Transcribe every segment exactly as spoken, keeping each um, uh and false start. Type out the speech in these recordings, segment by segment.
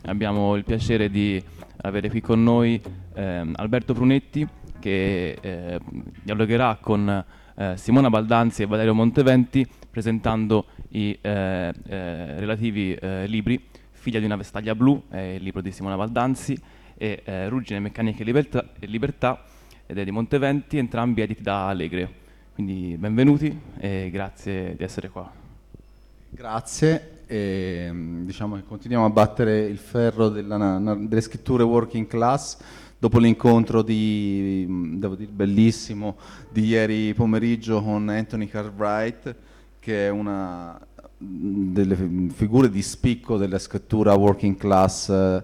Abbiamo il piacere di avere qui con noi ehm, Alberto Prunetti, che eh, dialogherà con eh, Simona Baldanzi e Valerio Monteventi presentando i eh, eh, relativi eh, libri Figlia di una vestaglia blu, è il libro di Simona Baldanzi, e eh, Ruggine, Meccanica e Libertà, e Libertà, ed è di Monteventi, entrambi editi da Alegre. Quindi benvenuti e grazie di essere qua. Grazie, e, diciamo che continuiamo a battere il ferro della, delle scritture working class dopo l'incontro di, devo dire, bellissimo di ieri pomeriggio con Anthony Cartwright, che è una delle figure di spicco della scrittura working class eh,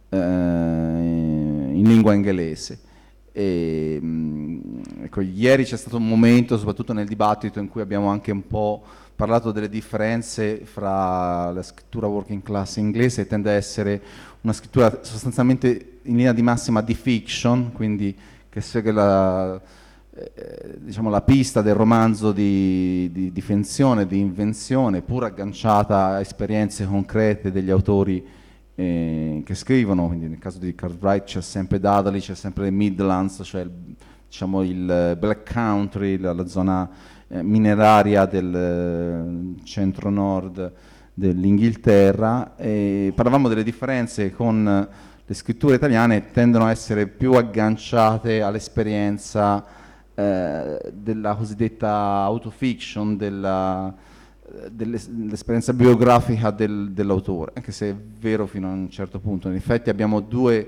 in lingua inglese. E, ecco, ieri c'è stato un momento, soprattutto nel dibattito, in cui abbiamo anche un po' parlato delle differenze fra la scrittura working class inglese, che tende a essere una scrittura sostanzialmente in linea di massima di fiction, quindi che segue la, eh, diciamo, la pista del romanzo di, di, di finzione, di invenzione, pur agganciata a esperienze concrete degli autori eh, che scrivono. Quindi nel caso di Cartwright c'è sempre Dudley, c'è sempre Midlands, cioè il, diciamo, il Black Country, la, la zona eh, mineraria del eh, centro-nord dell'Inghilterra. E parlavamo delle differenze con le scritture italiane, tendono a essere più agganciate all'esperienza eh, della cosiddetta autofiction, della dell'esperienza biografica del, dell'autore, anche se è vero fino a un certo punto. In effetti abbiamo due,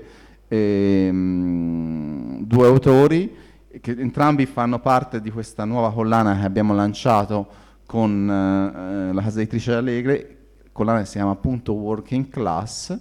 ehm, due autori che entrambi fanno parte di questa nuova collana che abbiamo lanciato con eh, la casa editrice Alegre, collana che si chiama appunto Working Class,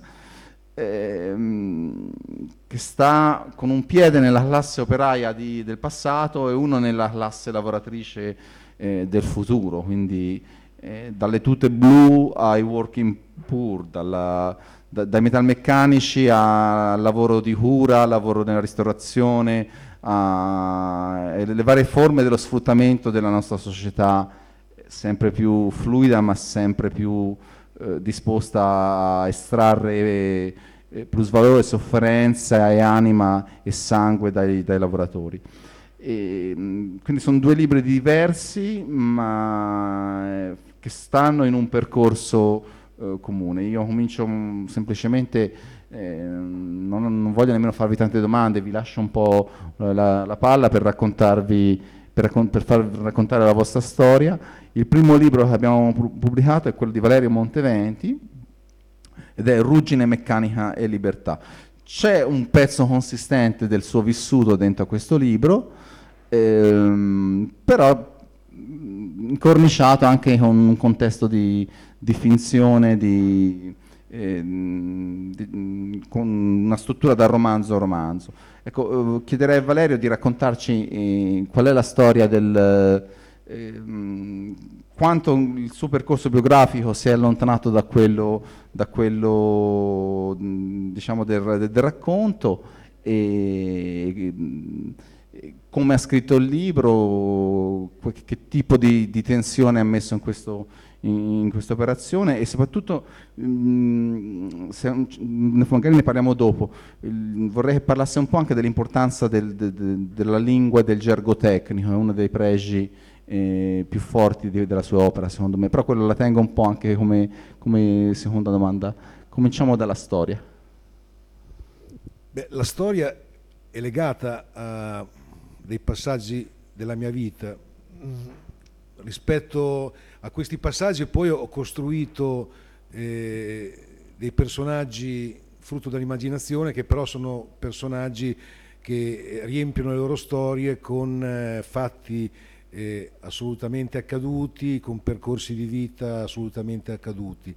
ehm, che sta con un piede nella classe operaia di, del passato e uno nella classe lavoratrice eh, del futuro, quindi Eh, dalle tute blu ai working poor, dalla, da, dai metalmeccanici al lavoro di cura, al lavoro nella ristorazione, alle varie forme dello sfruttamento della nostra società, sempre più fluida ma sempre più eh, disposta a estrarre eh, plusvalore, sofferenza e anima e sangue dai, dai lavoratori. E, quindi sono due libri diversi, ma eh, che stanno in un percorso eh, comune. Io comincio mh, semplicemente, eh, non, non voglio nemmeno farvi tante domande, vi lascio un po' la, la palla per raccontarvi, per, raccon- per far raccontare la vostra storia. Il primo libro che abbiamo pubblicato è quello di Valerio Monteventi ed è Ruggine, Meccanica e Libertà. C'è un pezzo consistente del suo vissuto dentro a questo libro, ehm, però incorniciato anche con un contesto di, di finzione, di, eh, di, con una struttura da romanzo a romanzo. Ecco, eh, chiederei a Valerio di raccontarci eh, qual è la storia del... Eh, quanto il suo percorso biografico si è allontanato da quello, da quello diciamo del, del racconto, e come ha scritto il libro, che, che tipo di, di tensione ha messo in, questo, in, in questa operazione, e soprattutto, mh, se, magari ne parliamo dopo, il, vorrei che parlasse un po' anche dell'importanza del, de, de, della lingua e del gergo tecnico. È uno dei pregi eh, più forti di, della sua opera, secondo me, però quello la tengo un po' anche come, come seconda domanda. Cominciamo dalla storia. Beh, la storia è legata a dei passaggi della mia vita. Rispetto a questi passaggi poi ho costruito eh, dei personaggi frutto dell'immaginazione, che però sono personaggi che riempiono le loro storie con eh, fatti eh, assolutamente accaduti, con percorsi di vita assolutamente accaduti.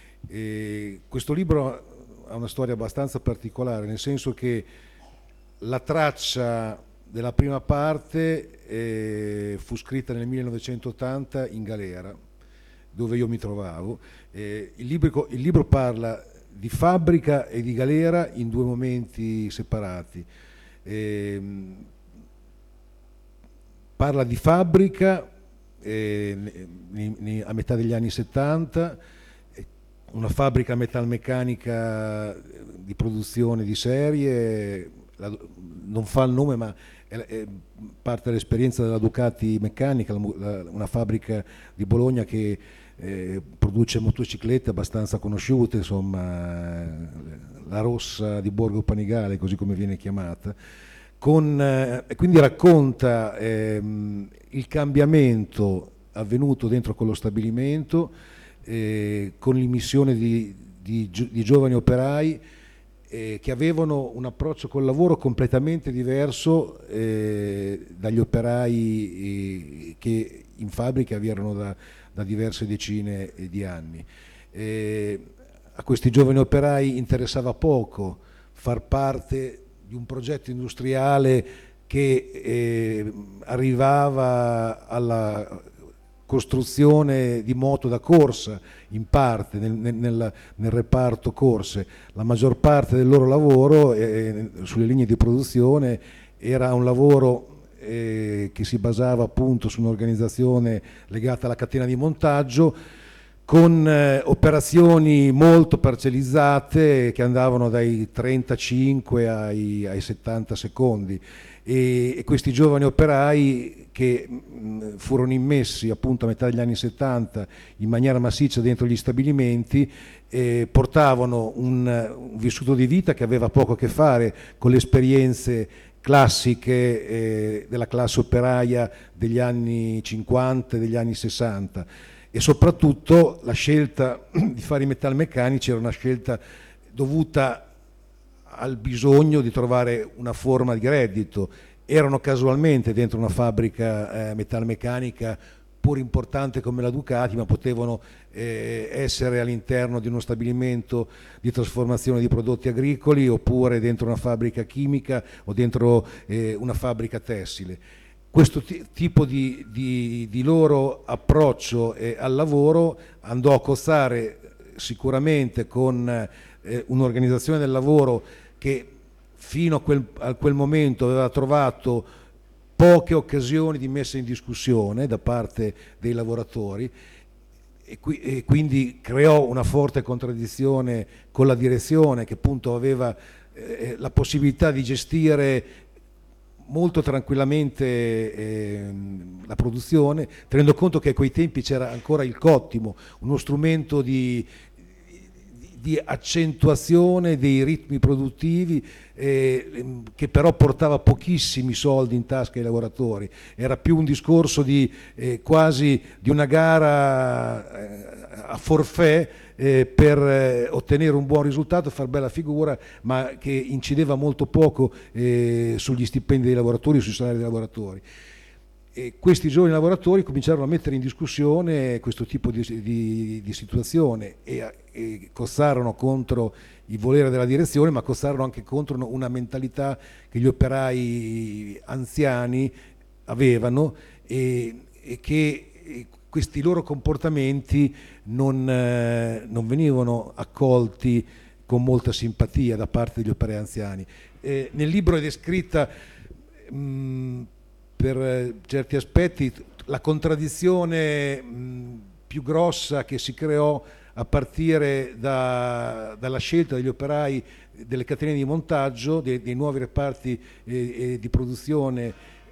E questo libro ha una storia abbastanza particolare, nel senso che la traccia della prima parte eh, fu scritta nel millenovecentottanta in galera, dove io mi trovavo. Eh, il, libro, il libro parla di fabbrica e di galera in due momenti separati. Eh, parla di fabbrica eh, a metà degli anni settanta, una fabbrica metalmeccanica di produzione di serie, la, non fa il nome ma è, è parte dell'esperienza della Ducati Meccanica, la, la, una fabbrica di Bologna che eh, produce motociclette abbastanza conosciute, insomma la Rossa di Borgo Panigale, così come viene chiamata, con, eh, quindi racconta ehm, il cambiamento avvenuto dentro quello stabilimento, eh, con l'immissione di, di, di giovani operai eh, che avevano un approccio col lavoro completamente diverso eh, dagli operai eh, che in fabbrica vi erano da, da diverse decine di anni. Eh, a questi giovani operai interessava poco far parte di un progetto industriale che eh, arrivava alla costruzione di moto da corsa, in parte nel, nel, nel reparto corse. La maggior parte del loro lavoro eh, sulle linee di produzione era un lavoro eh, che si basava appunto su un'organizzazione legata alla catena di montaggio, con eh, operazioni molto parcellizzate che andavano dai trentacinque ai, ai settanta secondi, e, e questi giovani operai che mh, furono immessi appunto a metà degli anni settanta in maniera massiccia dentro gli stabilimenti eh, portavano un, un vissuto di vita che aveva poco a che fare con le esperienze classiche eh, della classe operaia degli anni cinquanta e degli anni sessanta. E soprattutto la scelta di fare i metalmeccanici era una scelta dovuta al bisogno di trovare una forma di reddito. Erano casualmente dentro una fabbrica eh, metalmeccanica pur importante come la Ducati, ma potevano eh, essere all'interno di uno stabilimento di trasformazione di prodotti agricoli, oppure dentro una fabbrica chimica o dentro eh, una fabbrica tessile. Questo t- tipo di, di, di loro approccio eh, al lavoro andò a costare sicuramente con eh, un'organizzazione del lavoro che fino a quel, a quel momento aveva trovato poche occasioni di messa in discussione da parte dei lavoratori, e, qui, e quindi creò una forte contraddizione con la direzione, che appunto aveva eh, la possibilità di gestire molto tranquillamente eh, la produzione, tenendo conto che a quei tempi c'era ancora il cottimo, uno strumento di, di, di accentuazione dei ritmi produttivi eh, che però portava pochissimi soldi in tasca ai lavoratori. Era più un discorso di eh, quasi di una gara eh, a forfait Eh, per eh, ottenere un buon risultato, far bella figura, ma che incideva molto poco eh, sugli stipendi dei lavoratori, sui salari dei lavoratori. E questi giovani lavoratori cominciarono a mettere in discussione questo tipo di, di, di situazione e, e cozzarono contro il volere della direzione, ma cozzarono anche contro una mentalità che gli operai anziani avevano e, e che e questi loro comportamenti non, eh, non venivano accolti con molta simpatia da parte degli operai anziani. Eh, nel libro è descritta mh, per eh, certi aspetti la contraddizione mh, più grossa che si creò a partire da, dalla scelta degli operai delle catene di montaggio, dei, dei nuovi reparti eh, eh, di produzione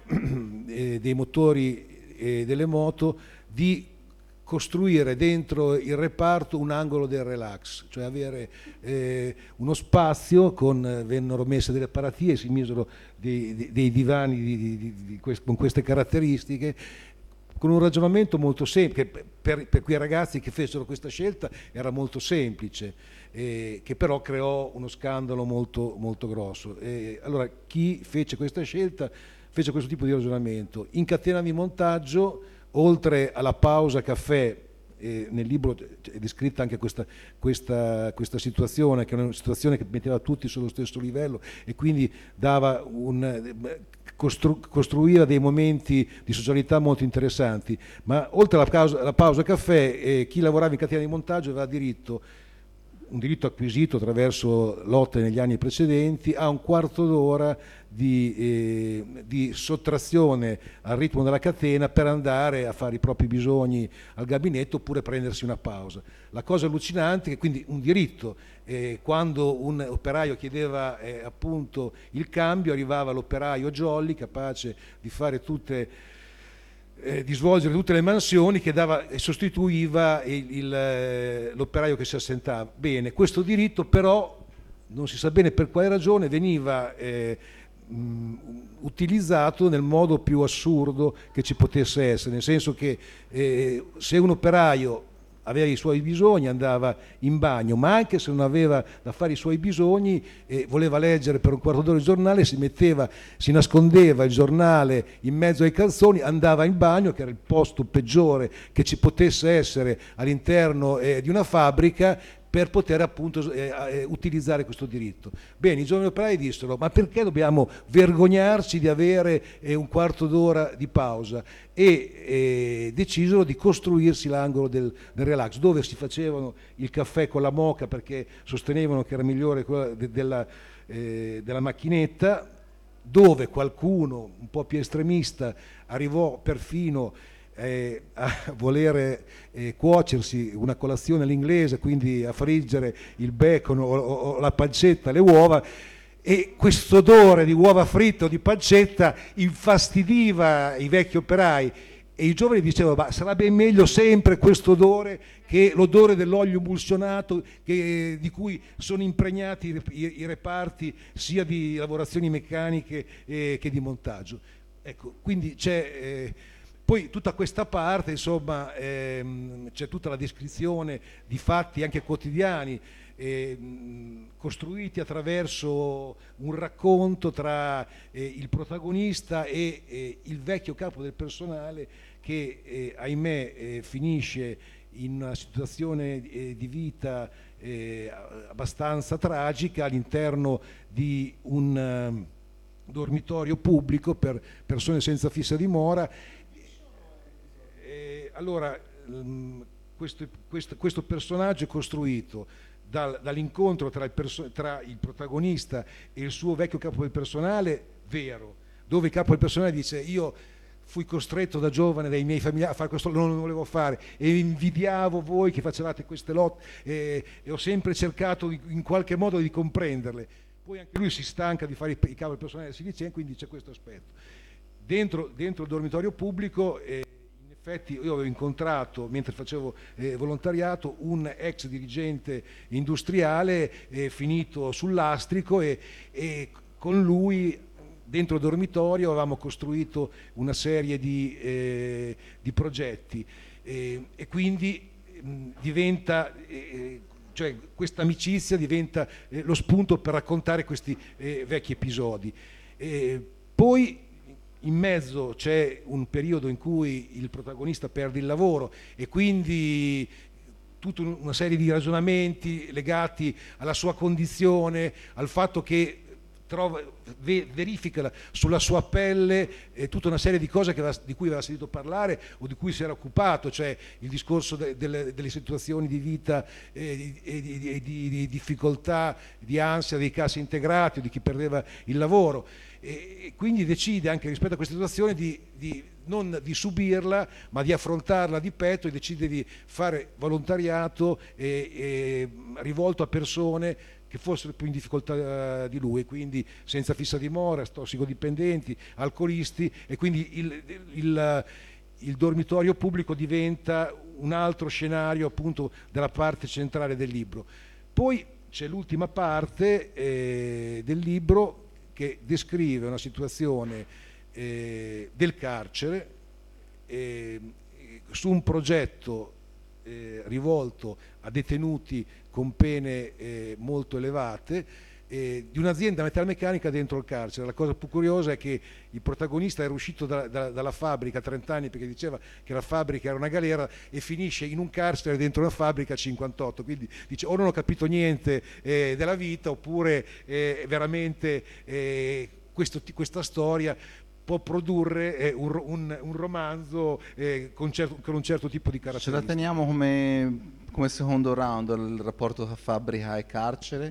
eh, dei motori e delle moto, di costruire dentro il reparto un angolo del relax, cioè avere eh, uno spazio con, vennero messe delle paratie, si misero dei, dei, dei divani di, di, di quest, con queste caratteristiche, con un ragionamento molto semplice, per, per quei ragazzi che fecero questa scelta era molto semplice, eh, che però creò uno scandalo molto, molto grosso. E allora chi fece questa scelta fece questo tipo di ragionamento. In catena di montaggio, oltre alla pausa caffè, eh, nel libro è descritta anche questa, questa, questa situazione, che è una situazione che metteva tutti sullo stesso livello e quindi dava un, costru, costruiva dei momenti di socialità molto interessanti, ma oltre alla pausa, alla pausa caffè eh, chi lavorava in catena di montaggio aveva diritto, un diritto acquisito attraverso lotte negli anni precedenti, a un quarto d'ora di, eh, di sottrazione al ritmo della catena per andare a fare i propri bisogni al gabinetto oppure prendersi una pausa. La cosa allucinante è che quindi un diritto, eh, quando un operaio chiedeva eh, appunto il cambio, arrivava l'operaio jolly capace di fare tutte eh, di svolgere tutte le mansioni, che dava e sostituiva il, il, eh, l'operaio che si assentava. Bene, questo diritto però non si sa bene per quale ragione veniva eh, mh, utilizzato nel modo più assurdo che ci potesse essere, nel senso che eh, se un operaio aveva i suoi bisogni andava in bagno, ma anche se non aveva da fare i suoi bisogni e voleva leggere per un quarto d'ora il giornale, si metteva, si nascondeva il giornale in mezzo ai calzoni, andava in bagno, che era il posto peggiore che ci potesse essere all'interno eh, di una fabbrica, per poter appunto eh, eh, utilizzare questo diritto. Bene, i giovani operai dissero: ma perché dobbiamo vergognarci di avere eh, un quarto d'ora di pausa? E eh, decisero di costruirsi l'angolo del, del relax, dove si facevano il caffè con la moka, perché sostenevano che era migliore quella de, della, eh, della macchinetta, dove qualcuno un po' più estremista arrivò perfino Eh, a volere eh, cuocersi una colazione all'inglese, quindi a friggere il bacon o, o, o la pancetta, le uova, e questo odore di uova fritte o di pancetta infastidiva i vecchi operai, e i giovani dicevano: ma sarebbe meglio sempre questo odore che l'odore dell'olio emulsionato che, di cui sono impregnati i, i, i reparti sia di lavorazioni meccaniche eh, che di montaggio. Ecco, quindi c'è eh, poi tutta questa parte, insomma, ehm, c'è tutta la descrizione di fatti anche quotidiani, ehm, costruiti attraverso un racconto tra eh, il protagonista e eh, il vecchio capo del personale che, eh, ahimè, eh, finisce in una situazione eh, di vita eh, abbastanza tragica all'interno di un um, dormitorio pubblico per persone senza fissa dimora. Allora, questo, questo, questo personaggio è costruito dal, dall'incontro tra il, perso- tra il protagonista e il suo vecchio capo del personale, vero, dove il capo del personale dice: io fui costretto da giovane dai miei familiari a fare questo, non lo volevo fare, e invidiavo voi che facevate queste lotte, e, e ho sempre cercato in, in qualche modo di comprenderle. Poi anche lui si stanca di fare il, il capo del personale, si dice, quindi c'è questo aspetto. Dentro, dentro il dormitorio pubblico eh, Infatti io avevo incontrato, mentre facevo eh, volontariato, un ex dirigente industriale eh, finito sul lastrico, e, e con lui dentro il dormitorio avevamo costruito una serie di, eh, di progetti eh, e quindi mh, diventa, eh, cioè questa amicizia diventa eh, lo spunto per raccontare questi eh, vecchi episodi. Eh, poi in mezzo c'è un periodo in cui il protagonista perde il lavoro e quindi tutta una serie di ragionamenti legati alla sua condizione, al fatto che trova, verifica sulla sua pelle eh, tutta una serie di cose che aveva, di cui aveva sentito parlare o di cui si era occupato, cioè il discorso de, de, delle situazioni di vita e eh, di, di, di, di difficoltà, di ansia dei cassi integrati o di chi perdeva il lavoro. E quindi decide anche rispetto a questa situazione di, di non di subirla ma di affrontarla di petto, e decide di fare volontariato e, e rivolto a persone che fossero più in difficoltà di lui, quindi senza fissa dimora, tossicodipendenti, alcolisti, e quindi il, il, il dormitorio pubblico diventa un altro scenario appunto della parte centrale del libro. Poi c'è l'ultima parte eh, del libro che descrive una situazione eh, del carcere eh, su un progetto eh, rivolto a detenuti con pene eh, molto elevate, eh, di un'azienda metalmeccanica dentro il carcere. La cosa più curiosa è che il protagonista era uscito da, da, dalla fabbrica a trenta anni perché diceva che la fabbrica era una galera, e finisce in un carcere dentro una fabbrica a cinquantotto, quindi dice: o non ho capito niente eh, della vita, oppure eh, veramente eh, questo, questa storia può produrre eh, un, un, un romanzo eh, con, certo, con un certo tipo di caratteristiche. Ce la teniamo come, come secondo round il rapporto tra fabbrica e carcere,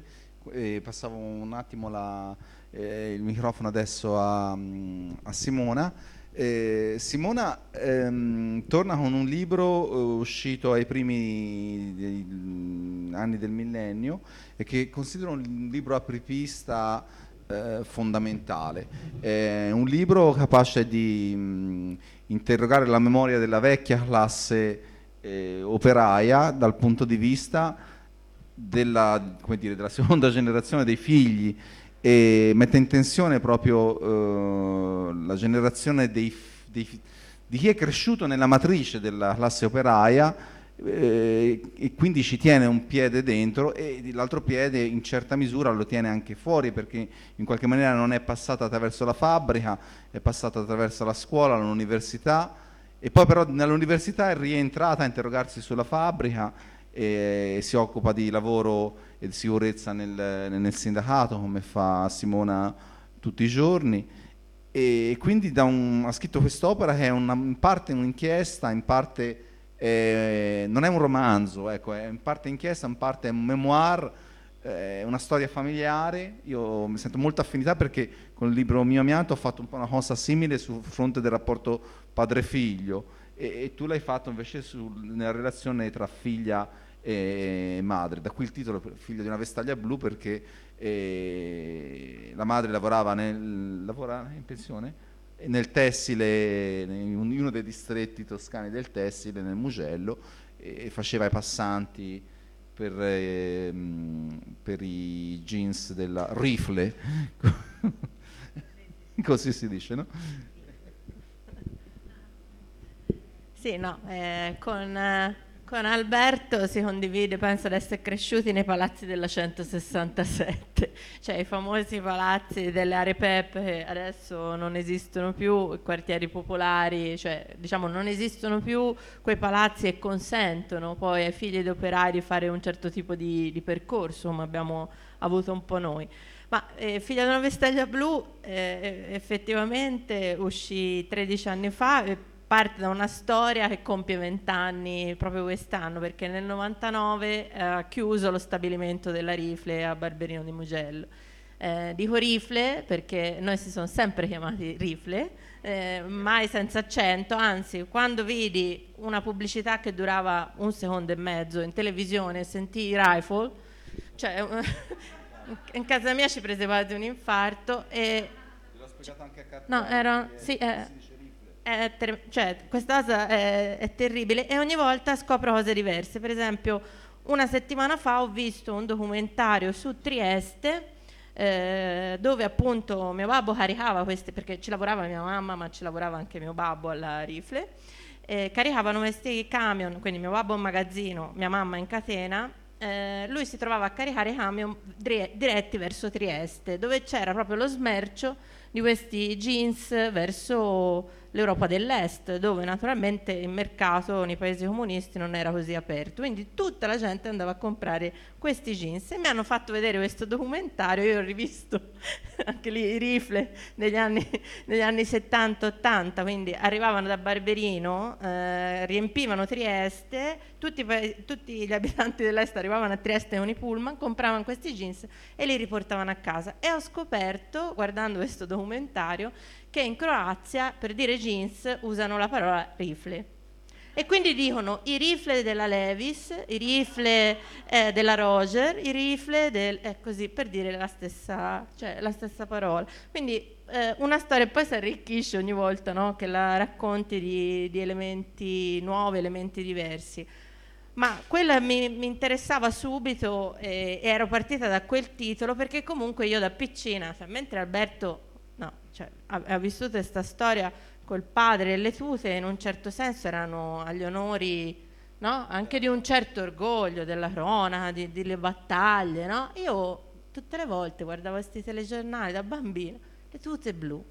e passavo un attimo la, eh, il microfono adesso a, a Simona. Eh, Simona ehm, torna con un libro eh, uscito ai primi dei, mm, anni del millennio e che considero un libro apripista eh, fondamentale. È un libro capace di mh, interrogare la memoria della vecchia classe eh, operaia dal punto di vista della, come dire, della seconda generazione dei figli, e mette in tensione proprio eh, la generazione dei, dei, di chi è cresciuto nella matrice della classe operaia eh, e quindi ci tiene un piede dentro e l'altro piede in certa misura lo tiene anche fuori, perché in qualche maniera non è passata attraverso la fabbrica, è passata attraverso la scuola, l'università, e poi però nell'università è rientrata a interrogarsi sulla fabbrica e si occupa di lavoro e di sicurezza nel, nel sindacato, come fa Simona tutti i giorni, e quindi da un, ha scritto quest'opera che è una, in parte un'inchiesta, in parte eh, non è un romanzo, ecco, è in parte inchiesta, in parte è un memoir, eh, una storia familiare. Io mi sento molta affinità perché con il libro Mio Amianto ho fatto un po' una cosa simile sul fronte del rapporto padre-figlio, e, e tu l'hai fatto invece sul, nella relazione tra figlia e madre, da qui il titolo Figlio di una vestaglia blu, perché eh, la madre lavorava nel, lavora in pensione nel tessile, in uno dei distretti toscani del tessile, nel Mugello, e faceva i passanti per, eh, per i jeans della Rifle così si dice, no? Sì, no, eh, con, eh, con Alberto si condivide, penso di essere cresciuti nei palazzi della centosessantasette, cioè i famosi palazzi delle aree Pep che adesso non esistono più, i quartieri popolari, cioè diciamo non esistono più quei palazzi che consentono poi ai figli di operai di fare un certo tipo di, di percorso, come abbiamo avuto un po' noi. Ma eh, Figlia di una vestaglia blu eh, effettivamente uscì tredici anni fa e parte da una storia che compie vent'anni proprio quest'anno, perché nel novantanove eh, ha chiuso lo stabilimento della Rifle a Barberino di Mugello. Eh, dico Rifle perché noi si sono sempre chiamati Rifle, eh, mai senza accento, anzi quando vidi una pubblicità che durava un secondo e mezzo in televisione e sentii Rifle, cioè in casa mia ci prese quasi un infarto e... L'ho spiegato anche a Cartagine. No, era... Sì, eh, È ter- cioè, questa cosa è, è terribile e ogni volta scopro cose diverse. Per esempio, una settimana fa ho visto un documentario su Trieste eh, dove appunto mio babbo caricava queste, perché ci lavorava mia mamma ma ci lavorava anche mio babbo alla Rifle, eh, caricavano questi camion, quindi mio babbo in magazzino, mia mamma in catena. Eh, lui si trovava a caricare i camion dire- diretti verso Trieste, dove c'era proprio lo smercio di questi jeans verso l'Europa dell'Est, dove naturalmente il mercato nei paesi comunisti non era così aperto, quindi tutta la gente andava a comprare questi jeans e mi hanno fatto vedere questo documentario. Io ho rivisto anche lì i Rifle negli anni, negli anni settanta ottanta, quindi arrivavano da Barberino, eh, riempivano Trieste, tutti, tutti gli abitanti dell'Est arrivavano a Trieste con i pullman, compravano questi jeans e li riportavano a casa, e ho scoperto, guardando questo documentario, che in Croazia per dire jeans usano la parola rifle, e quindi dicono i rifle della Levis, i rifle eh, della Roger, i rifle del... è così, per dire la stessa, cioè, la stessa parola. Quindi eh, una storia poi si arricchisce ogni volta, no? Che la racconti di, di elementi nuovi, elementi diversi. Ma quella mi, mi interessava subito e, e ero partita da quel titolo perché comunque io da piccina, cioè, mentre Alberto no, cioè, ha, ha vissuto questa storia col padre e le tute, in un certo senso erano agli onori, no? Anche di un certo orgoglio della cronaca, di, delle battaglie, no? Io tutte le volte guardavo questi telegiornali da bambino, le tute blu,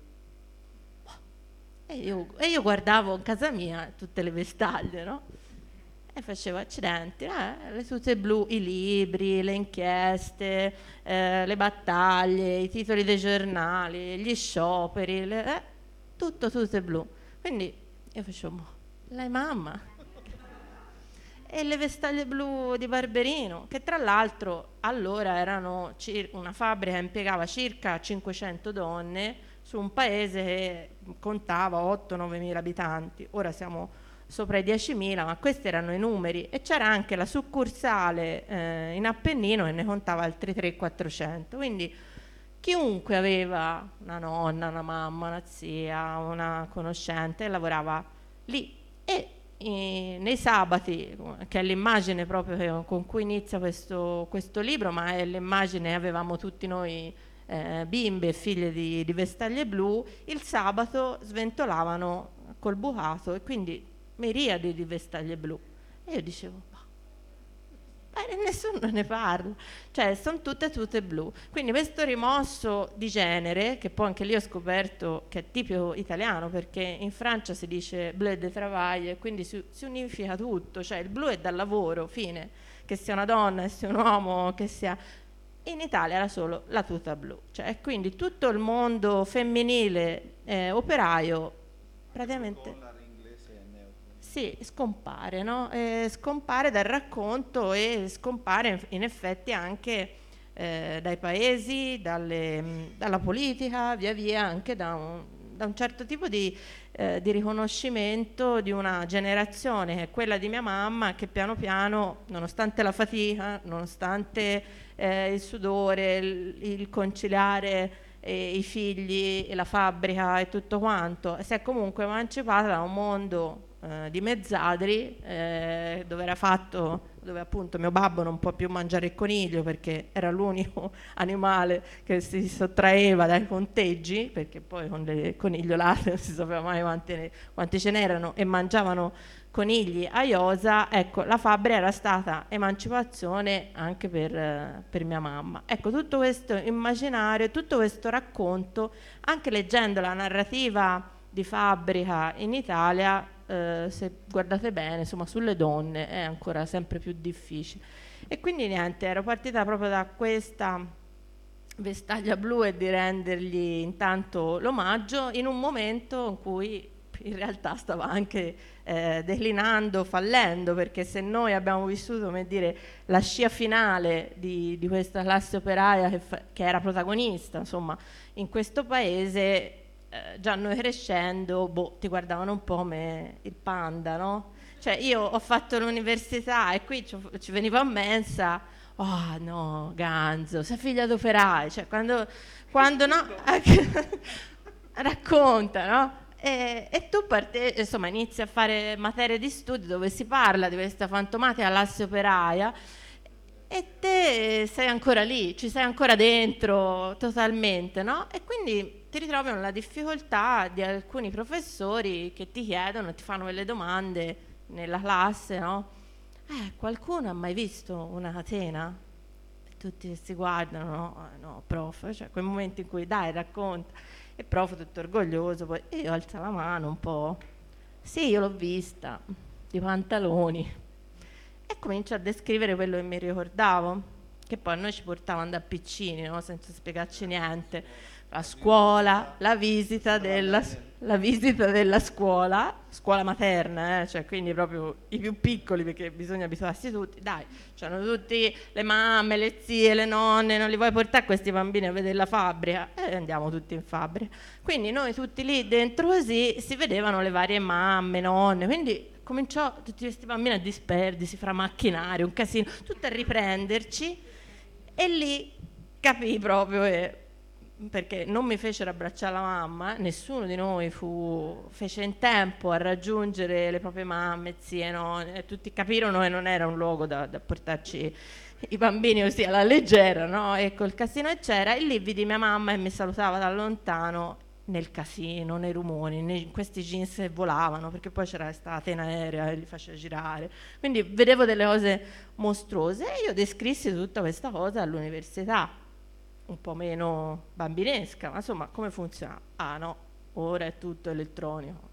e io, e io guardavo in casa mia tutte le vestaglie, no? E facevo accidenti, eh, le tute blu, i libri, le inchieste, eh, le battaglie, i titoli dei giornali, gli scioperi, le, eh, tutto tute blu. Quindi io facevo, lei mamma? e le vestaglie blu di Barberino, che tra l'altro allora erano cir- una fabbrica che impiegava circa cinquecento donne su un paese che contava otto nove mila abitanti. Ora siamo sopra i diecimila, ma questi erano i numeri, e c'era anche la succursale eh, in Appennino che ne contava altri trecento quattrocento, quindi chiunque aveva una nonna, una mamma, una zia, una conoscente lavorava lì. E eh, nei sabati, che è l'immagine proprio che, con cui inizia questo, questo libro, ma è l'immagine che avevamo tutti noi eh, bimbe e figlie di, di vestaglie blu, il sabato sventolavano col bucato e quindi miriadi di vestaglie blu. E io dicevo, eh, nessuno ne parla, cioè sono tutte tutte blu. Quindi questo rimosso di genere, che poi anche lì ho scoperto che è tipico italiano, perché in Francia si dice bleu de travail e quindi si, si unifica tutto, cioè il blu è dal lavoro, fine, che sia una donna, che sia un uomo, che sia... In Italia era solo la tuta blu, cioè quindi tutto il mondo femminile eh, operaio praticamente... Sì, scompare, no? Eh, scompare dal racconto e scompare in effetti anche eh, dai paesi, dalle, mh, dalla politica, via via anche da un, da un certo tipo di, eh, di riconoscimento di una generazione che è quella di mia mamma, che piano piano, nonostante la fatica, nonostante eh, il sudore, il, il conciliare eh, i figli, e la fabbrica e tutto quanto, si è comunque emancipata da un mondo di mezzadri eh, dove era fatto, dove appunto mio babbo non può più mangiare il coniglio perché era l'unico animale che si sottraeva dai conteggi, perché poi con le conigliolate non si sapeva mai quanti, quanti ce n'erano, e mangiavano conigli a iosa. Ecco, la fabbrica era stata emancipazione anche per, per mia mamma. Ecco, tutto questo immaginario, tutto questo racconto, anche leggendo la narrativa di fabbrica in Italia, eh, se guardate bene, insomma, sulle donne è ancora sempre più difficile. E quindi niente, ero partita proprio da questa vestaglia blu e di rendergli intanto l'omaggio in un momento in cui in realtà stava anche eh, declinando, fallendo, perché se noi abbiamo vissuto, come dire, la scia finale di, di questa classe operaia che, fa, che era protagonista, insomma, in questo paese, Eh, già noi crescendo, boh, ti guardavano un po' come il panda, no? Cioè io ho fatto l'università e qui ci, ci venivo a mensa, oh no, Ganzo, sei figlia d'operai, cioè quando, quando no, racconta, no? E, e tu parte, insomma, inizi a fare materie di studio dove si parla di questa fantomatica classe operaia e te sei ancora lì, ci sei ancora dentro totalmente, no? E quindi ti ritrovi nella difficoltà di alcuni professori che ti chiedono, ti fanno delle domande nella classe, no? Eh, qualcuno ha mai visto una catena? E tutti si guardano, no? No, prof, cioè quei momenti in cui dai, racconta. E prof tutto orgoglioso, poi io alzo la mano un po'. Sì, io l'ho vista, di pantaloni. E comincio a descrivere quello che mi ricordavo, che poi a noi ci portavano da piccini, no? Senza spiegarci niente. La scuola, la visita della, la visita della scuola, scuola materna, eh? Cioè quindi proprio i più piccoli, perché bisogna abituarsi tutti, dai, c'hanno tutti le mamme, le zie, le nonne, non li vuoi portare questi bambini a vedere la fabbrica? E andiamo tutti in fabbrica. Quindi noi tutti lì dentro così si vedevano le varie mamme, nonne, quindi cominciò tutti questi bambini a disperdersi fra macchinari, un casino, tutto a riprenderci, e lì capii proprio che, perché non mi fecero abbracciare la mamma, nessuno di noi fu, fece in tempo a raggiungere le proprie mamme, zie, nonne, tutti capirono che non era un luogo da, da portarci i bambini così alla leggera, no? E col casino e c'era, e lì vidi mia mamma e mi salutava da lontano nel casino, nei rumori, nei, questi jeans che volavano, perché poi c'era questa catena aerea e li faceva girare, quindi vedevo delle cose mostruose e io descrissi tutta questa cosa all'università, un po' meno bambinesca, ma insomma come funziona? Ah no, ora è tutto elettronico,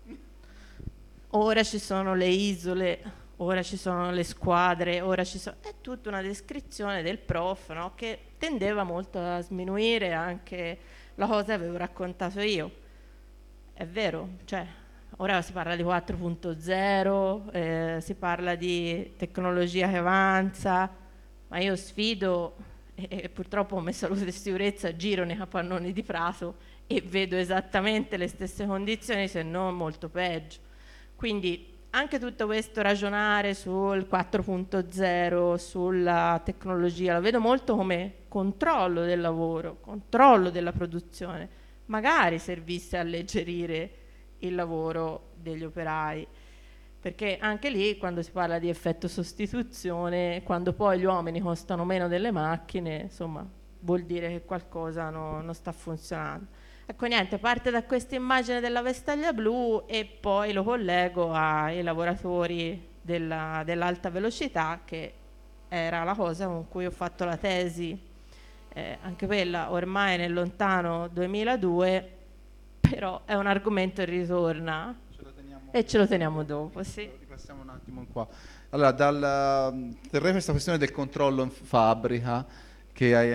ora ci sono le isole, ora ci sono le squadre, ora ci sono... è tutta una descrizione del prof, no? Che tendeva molto a sminuire anche la cosa che avevo raccontato io. È vero, cioè ora si parla di quattro punto zero, eh, si parla di tecnologia che avanza, ma io sfido, e, e purtroppo come salute e sicurezza giro nei capannoni di Prato e vedo esattamente le stesse condizioni, se non molto peggio. Quindi anche tutto questo ragionare sul quattro punto zero, sulla tecnologia, lo vedo molto come controllo del lavoro, controllo della produzione, magari servisse a alleggerire il lavoro degli operai, perché anche lì quando si parla di effetto sostituzione, quando poi gli uomini costano meno delle macchine, insomma vuol dire che qualcosa no, non sta funzionando. Ecco, niente, parte da questa immagine della vestaglia blu e poi lo collego ai lavoratori della, dell'alta velocità, che era la cosa con cui ho fatto la tesi, eh, anche quella ormai nel lontano duemiladue, però è un argomento che ritorna ce lo teniamo, e ce lo teniamo dopo. Sì. Ripassiamo un attimo qua. Allora, dal, terrei questa questione del controllo in fabbrica, che hai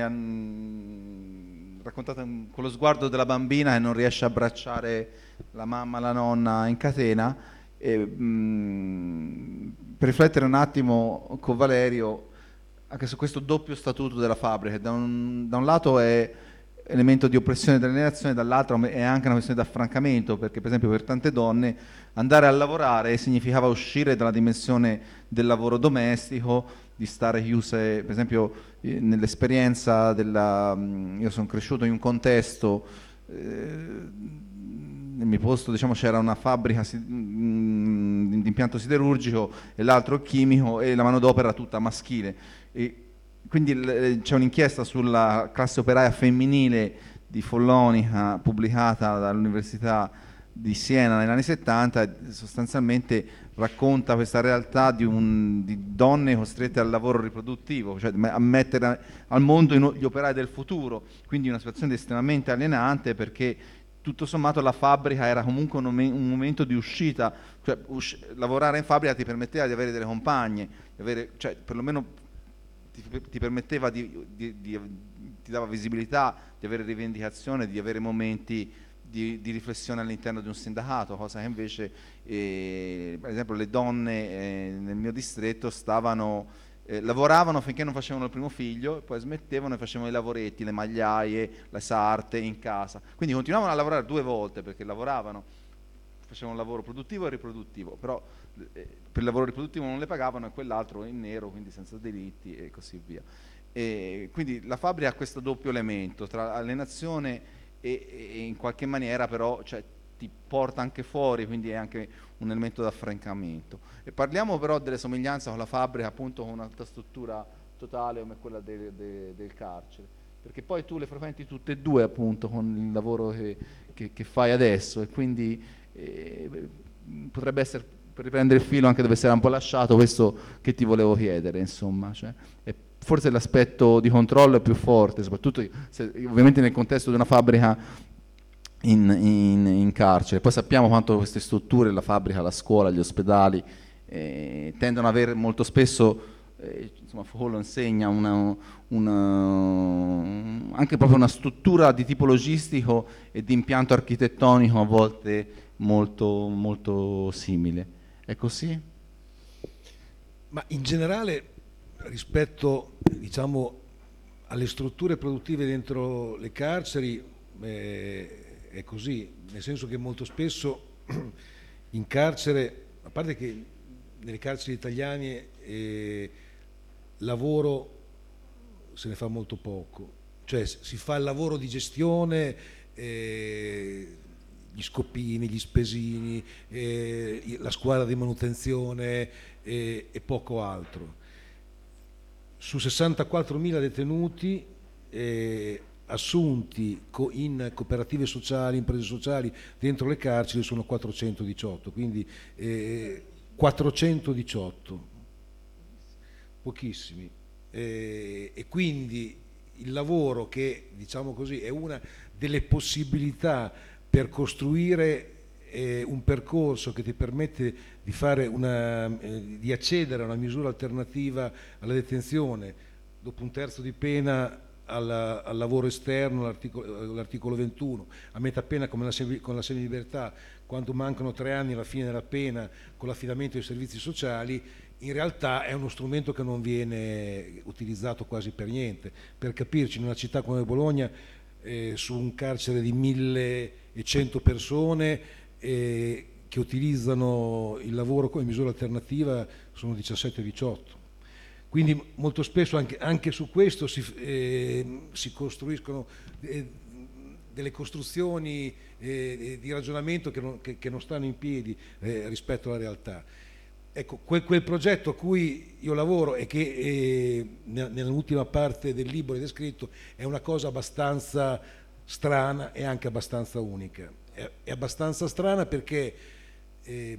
um, raccontato con lo sguardo della bambina che non riesce a abbracciare la mamma, la nonna in catena, e, um, per riflettere un attimo con Valerio anche su questo doppio statuto della fabbrica. Da un, da un lato è elemento di oppressione delle nazioni, dall'altro è anche una questione di affrancamento, perché per esempio per tante donne andare a lavorare significava uscire dalla dimensione del lavoro domestico, di stare chiuse, per esempio eh, nell'esperienza della... io sono cresciuto in un contesto, eh, nel mio posto diciamo c'era una fabbrica si, mh, di impianto siderurgico e l'altro chimico, e la manodopera tutta maschile, e quindi c'è un'inchiesta sulla classe operaia femminile di Follonica pubblicata dall'Università di Siena negli anni settanta, e sostanzialmente racconta questa realtà di, un, di donne costrette al lavoro riproduttivo, cioè a mettere al mondo gli operai del futuro, quindi una situazione estremamente alienante, perché tutto sommato la fabbrica era comunque un, un momento di uscita, cioè usci- lavorare in fabbrica ti permetteva di avere delle compagne, di avere, cioè perlomeno ti, ti permetteva di, di, di, ti dava visibilità, di avere rivendicazione, di avere momenti di, di riflessione all'interno di un sindacato, cosa che invece eh, per esempio le donne eh, nel mio distretto stavano eh, lavoravano finché non facevano il primo figlio, e poi smettevano e facevano i lavoretti, le magliaie, la sarte in casa, quindi continuavano a lavorare due volte, perché lavoravano, facevano un lavoro produttivo e riproduttivo, però eh, per il lavoro riproduttivo non le pagavano, e quell'altro in nero, quindi senza diritti e così via. E quindi la fabbrica ha questo doppio elemento tra alienazione e, e in qualche maniera però, cioè, ti porta anche fuori, quindi è anche un elemento di affrancamento. E parliamo però delle somiglianze con la fabbrica, appunto con un'altra struttura totale come quella de, de, del carcere, perché poi tu le frequenti tutte e due appunto con il lavoro che, che, che fai adesso, e quindi eh, potrebbe essere, per riprendere il filo anche dove si era un po' lasciato, questo che ti volevo chiedere, insomma, cioè, è, forse l'aspetto di controllo è più forte, soprattutto se, ovviamente nel contesto di una fabbrica in, in, in carcere. Poi sappiamo quanto queste strutture, la fabbrica, la scuola, gli ospedali, eh, tendono ad avere molto spesso, eh, insomma Foucault lo insegna, una, una, anche proprio una struttura di tipo logistico e di impianto architettonico a volte molto, molto simile. È così? Ma in generale, rispetto, diciamo, alle strutture produttive dentro le carceri, eh, è così, nel senso che molto spesso in carcere, a parte che nelle carceri italiane eh, lavoro se ne fa molto poco, cioè si fa il lavoro di gestione, eh, gli scoppini, gli spesini, eh, la squadra di manutenzione eh, e poco altro. Su sessantaquattromila detenuti eh, assunti co- in cooperative sociali, imprese sociali dentro le carceri sono quattrocentodiciotto, quindi eh, quattrocentodiciotto, pochissimi, eh, e quindi il lavoro, che diciamo così è una delle possibilità per costruire eh, un percorso che ti permette di fare una, eh, di accedere a una misura alternativa alla detenzione dopo un terzo di pena al, al lavoro esterno, l'articolo, l'articolo ventuno, a metà pena come la, con la semilibertà, quando mancano tre anni alla fine della pena con l'affidamento dei servizi sociali, in realtà è uno strumento che non viene utilizzato quasi per niente. Per capirci, in una città come Bologna, eh, su un carcere di millecento persone eh, che utilizzano il lavoro come misura alternativa sono diciassette diciotto. Quindi molto spesso anche, anche su questo si, eh, si costruiscono eh, delle costruzioni eh, di ragionamento che non, che, che non stanno in piedi eh, rispetto alla realtà. Ecco, quel, quel progetto a cui io lavoro e che eh, nell'ultima parte del libro è descritto è una cosa abbastanza strana e anche abbastanza unica. È, è abbastanza strana perché eh,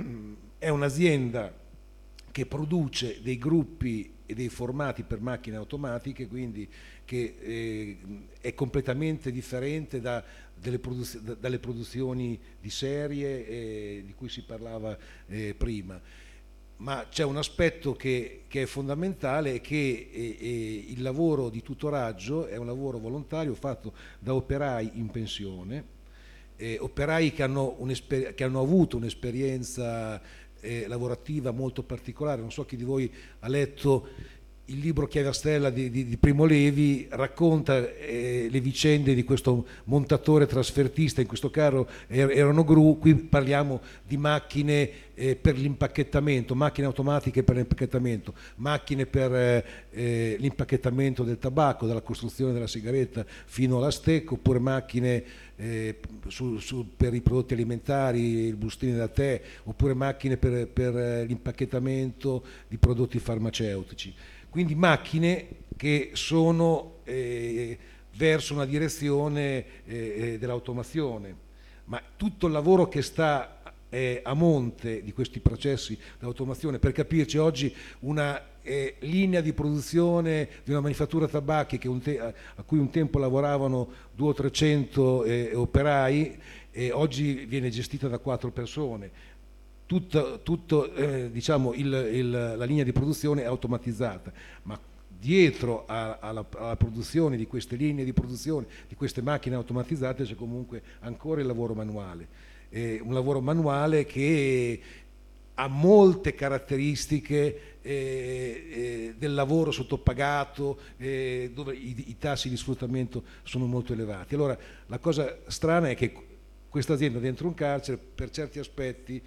è un'azienda che produce dei gruppi e dei formati per macchine automatiche, quindi che eh, è completamente differente da, delle produz- da, dalle produzioni di serie eh, di cui si parlava eh, prima. Ma c'è un aspetto che, che è fondamentale, è che eh, eh, il lavoro di tutoraggio è un lavoro volontario fatto da operai in pensione, eh, operai che hanno, che hanno avuto un'esperienza Eh, lavorativa molto particolare. Non so chi di voi ha letto il libro Chiave a Stella di, di, di Primo Levi, racconta eh, le vicende di questo montatore trasfertista, in questo carro er, erano gru, qui parliamo di macchine eh, per l'impacchettamento, macchine automatiche per l'impacchettamento, macchine per eh, l'impacchettamento del tabacco, dalla costruzione della sigaretta fino alla stecca, oppure macchine Eh, su, su, per i prodotti alimentari, il bustine da tè, oppure macchine per, per l'impacchettamento di prodotti farmaceutici. Quindi macchine che sono eh, verso una direzione eh, dell'automazione, ma tutto il lavoro che sta eh, a monte di questi processi di automazione, per capirci, oggi una Eh, linea di produzione di una manifattura tabacchi che un te- a cui un tempo lavoravano duecento o trecento eh, operai, eh, oggi viene gestita da quattro persone. Tutto, tutto eh, diciamo il, il, la linea di produzione è automatizzata, ma dietro a, alla, alla produzione di queste linee di produzione, di queste macchine automatizzate, c'è comunque ancora il lavoro manuale, eh, un lavoro manuale che ha molte caratteristiche eh, eh, del lavoro sottopagato, eh, dove i, i tassi di sfruttamento sono molto elevati. Allora, la cosa strana è che questa azienda dentro un carcere, per certi aspetti,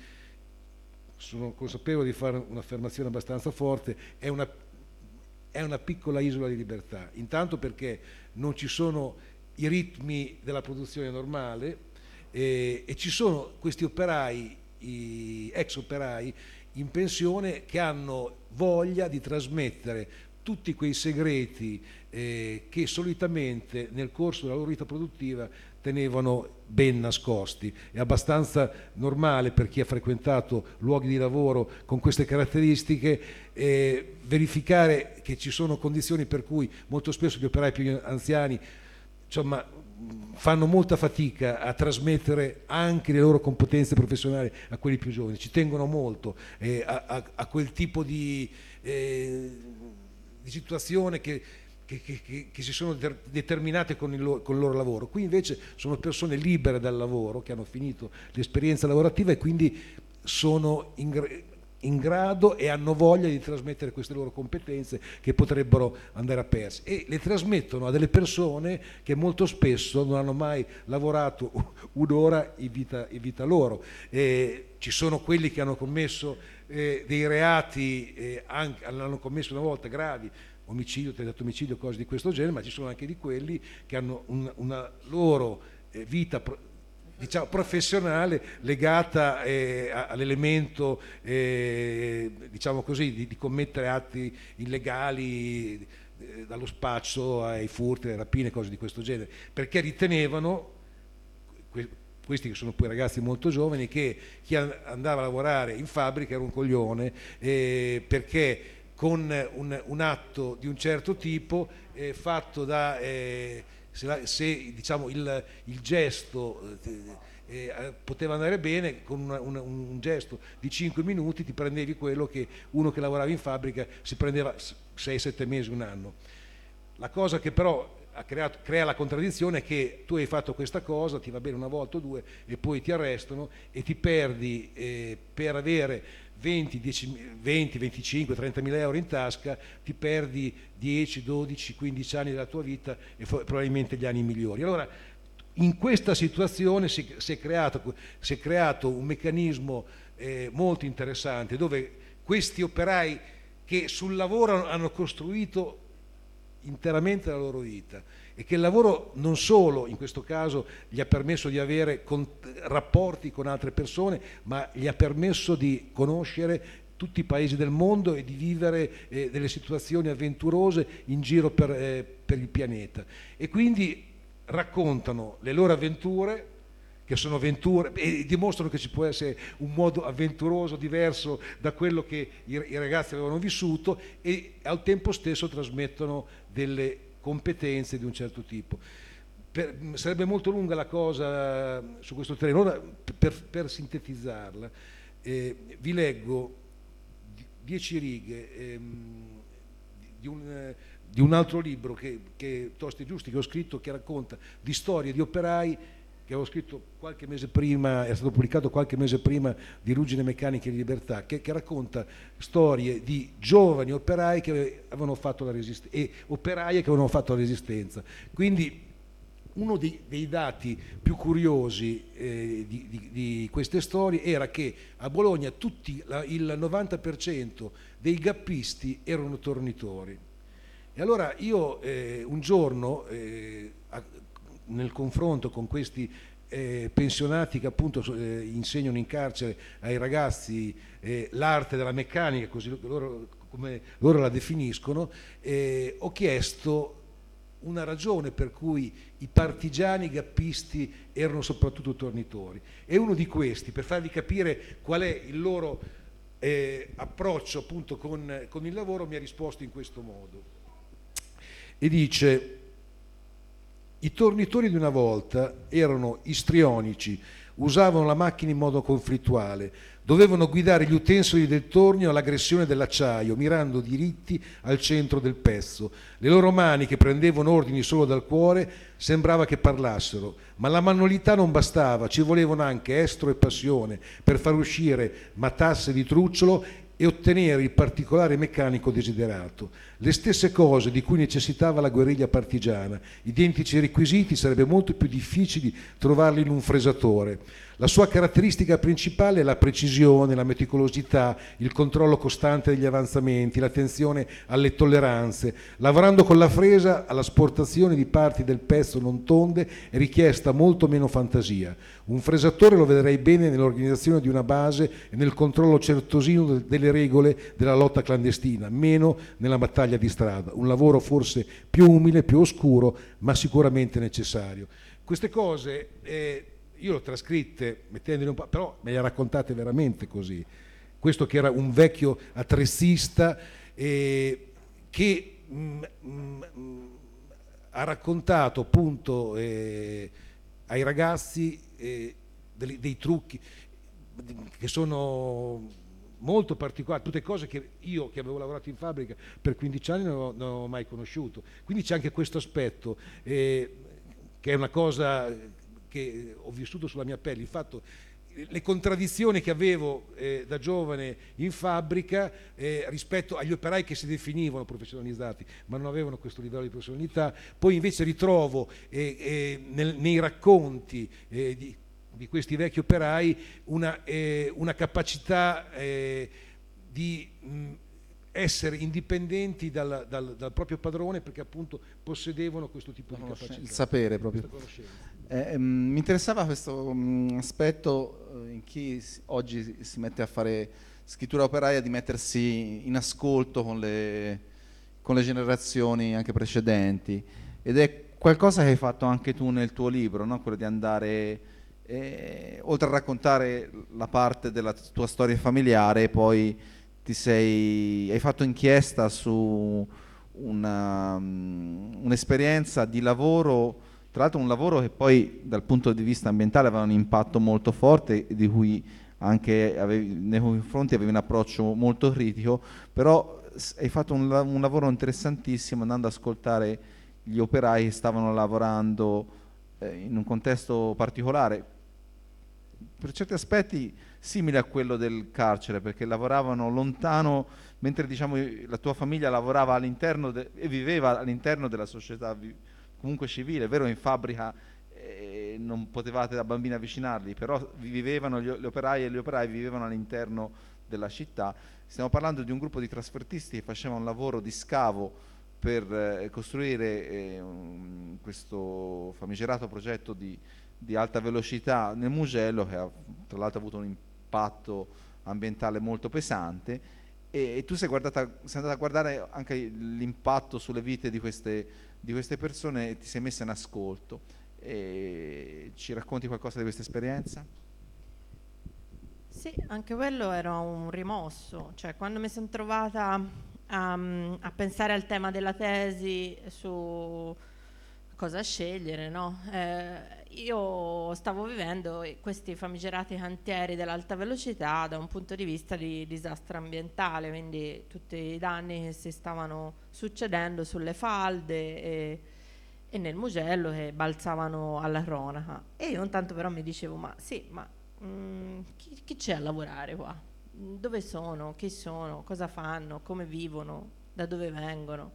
sono consapevole di fare un'affermazione abbastanza forte, è una, è una piccola isola di libertà. Intanto perché non ci sono i ritmi della produzione normale eh, e ci sono questi operai, i ex operai in pensione, che hanno voglia di trasmettere tutti quei segreti eh, che solitamente nel corso della loro vita produttiva tenevano ben nascosti. È abbastanza normale per chi ha frequentato luoghi di lavoro con queste caratteristiche eh, verificare che ci sono condizioni per cui molto spesso gli operai più anziani, insomma, fanno molta fatica a trasmettere anche le loro competenze professionali a quelli più giovani, ci tengono molto eh, a, a, a quel tipo di, eh, di situazione che, che, che, che si sono de- determinate con il, loro, con il loro lavoro. Qui invece sono persone libere dal lavoro, che hanno finito l'esperienza lavorativa e quindi sono in, in grado e hanno voglia di trasmettere queste loro competenze che potrebbero andare a perse, e le trasmettono a delle persone che molto spesso non hanno mai lavorato un'ora in vita, in vita loro. E ci sono quelli che hanno commesso eh, dei reati, eh, anche, l'hanno commesso una volta gravi, omicidio, tentato omicidio, cose di questo genere, ma ci sono anche di quelli che hanno un, una loro eh, vita pro- diciamo professionale legata eh, all'elemento eh, diciamo così di, di commettere atti illegali, eh, dallo spaccio ai furti, alle rapine, cose di questo genere, perché ritenevano, que- questi che sono poi ragazzi molto giovani, che chi andava a lavorare in fabbrica era un coglione, eh, perché con un, un atto di un certo tipo eh, fatto da eh, se, la, se diciamo il, il gesto eh, eh, poteva andare bene, con una, una, un gesto di cinque minuti ti prendevi quello che uno che lavorava in fabbrica si prendeva sei sette mesi, un anno. La cosa che però ha creato, crea la contraddizione è che tu hai fatto questa cosa, ti va bene una volta o due e poi ti arrestano e ti perdi eh, per avere venti, venticinque, trentamila euro in tasca, ti perdi dieci, dodici, quindici anni della tua vita e probabilmente gli anni migliori. Allora, in questa situazione si, si, è, creato, si è creato un meccanismo eh, molto interessante, dove questi operai che sul lavoro hanno costruito interamente la loro vita e che il lavoro non solo in questo caso gli ha permesso di avere con, rapporti con altre persone, ma gli ha permesso di conoscere tutti i paesi del mondo e di vivere eh, delle situazioni avventurose in giro per, eh, per il pianeta, e quindi raccontano le loro avventure, che sono avventure, e dimostrano che ci può essere un modo avventuroso diverso da quello che i, i ragazzi avevano vissuto, e al tempo stesso trasmettono delle competenze di un certo tipo. Per, sarebbe molto lunga la cosa su questo terreno. Ora, per, per sintetizzarla, eh, vi leggo dieci righe ehm, di un... Eh, di un altro libro che, che Tosti e Giusti, che ho scritto, che racconta di storie di operai, che avevo scritto qualche mese prima, è stato pubblicato qualche mese prima di Ruggine Meccanica e Libertà, che, che racconta storie di giovani operai che avevano fatto la resistenza e operaie che avevano fatto la resistenza. Quindi uno dei, dei dati più curiosi eh, di, di, di queste storie era che a Bologna tutti, la, il novanta per cento dei gappisti erano tornitori. E allora io eh, un giorno, eh, a, nel confronto con questi eh, pensionati che appunto eh, insegnano in carcere ai ragazzi eh, l'arte della meccanica, così loro, come loro la definiscono, eh, ho chiesto una ragione per cui i partigiani gappisti erano soprattutto tornitori. E uno di questi, per farvi capire qual è il loro eh, approccio appunto con, con il lavoro, mi ha risposto in questo modo. E dice: i tornitori di una volta erano istrionici, usavano la macchina in modo conflittuale, dovevano guidare gli utensili del tornio all'aggressione dell'acciaio, mirando diritti al centro del pezzo. Le loro mani, che prendevano ordini solo dal cuore, sembrava che parlassero, ma la manualità non bastava, ci volevano anche estro e passione per far uscire matasse di trucciolo e ottenere il particolare meccanico desiderato. Le stesse cose di cui necessitava la guerriglia partigiana, identici requisiti, sarebbe molto più difficile trovarli in un fresatore. La sua caratteristica principale è la precisione, la meticolosità, il controllo costante degli avanzamenti, l'attenzione alle tolleranze. Lavorando con la fresa, all'asportazione di parti del pezzo non tonde è richiesta molto meno fantasia. Un fresatore lo vedrei bene nell'organizzazione di una base e nel controllo certosino delle regole della lotta clandestina, meno nella battaglia di strada. Un lavoro forse più umile, più oscuro, ma sicuramente necessario. Queste cose eh, io le ho trascritte mettendole un po', però me le ha raccontate veramente così. Questo che era un vecchio attrezzista eh, che mh, mh, ha raccontato appunto eh, ai ragazzi eh, dei, dei trucchi che sono molto particolari, tutte cose che io, che avevo lavorato in fabbrica per quindici anni, non ho, non ho mai conosciuto. Quindi c'è anche questo aspetto eh, che è una cosa che ho vissuto sulla mia pelle, il fatto, le contraddizioni che avevo eh, da giovane in fabbrica eh, rispetto agli operai che si definivano professionalizzati ma non avevano questo livello di professionalità. Poi invece ritrovo eh, eh, nel, nei racconti eh, di, di questi vecchi operai una, eh, una capacità eh, di mh, essere indipendenti dal, dal, dal proprio padrone, perché appunto possedevano questo tipo di capacità, il sapere proprio. Eh, ehm, mi interessava questo um, aspetto eh, in chi si, oggi si mette a fare scrittura operaia, di mettersi in ascolto con le, con le generazioni anche precedenti, ed è qualcosa che hai fatto anche tu nel tuo libro, no? Quello di andare eh, oltre a raccontare la parte della tua storia familiare, poi ti sei, hai fatto inchiesta su una, um, un'esperienza di lavoro, tra l'altro un lavoro che poi dal punto di vista ambientale aveva un impatto molto forte, di cui anche avevi, nei confronti avevi un approccio molto critico, però s- hai fatto un, la- un lavoro interessantissimo andando ad ascoltare gli operai che stavano lavorando eh, in un contesto particolare, per certi aspetti simile a quello del carcere, perché lavoravano lontano, mentre diciamo la tua famiglia lavorava all'interno de- e viveva all'interno della società vi- comunque civile. È vero, in fabbrica eh, non potevate da bambini avvicinarli, però vi vivevano gli, gli operai e gli operai vivevano all'interno della città. Stiamo parlando di un gruppo di trasfertisti che faceva un lavoro di scavo per eh, costruire eh, un- questo famigerato progetto di, di alta velocità nel Mugello, che ha tra l'altro avuto un impatto ambientale molto pesante, e, e tu sei, guardata, sei andata a guardare anche l'impatto sulle vite di queste, di queste persone e ti sei messa in ascolto. E ci racconti qualcosa di questa esperienza? Sì, anche quello era un rimosso, cioè quando mi sono trovata a, a pensare al tema della tesi su cosa scegliere, no? Eh, io stavo vivendo questi famigerati cantieri dell'alta velocità da un punto di vista di disastro ambientale, quindi tutti i danni che si stavano succedendo sulle falde e, e nel Mugello che balzavano alla cronaca. E io intanto però mi dicevo, ma sì, ma mm, chi, chi c'è a lavorare qua? Dove sono? Chi sono? Cosa fanno? Come vivono? Da dove vengono?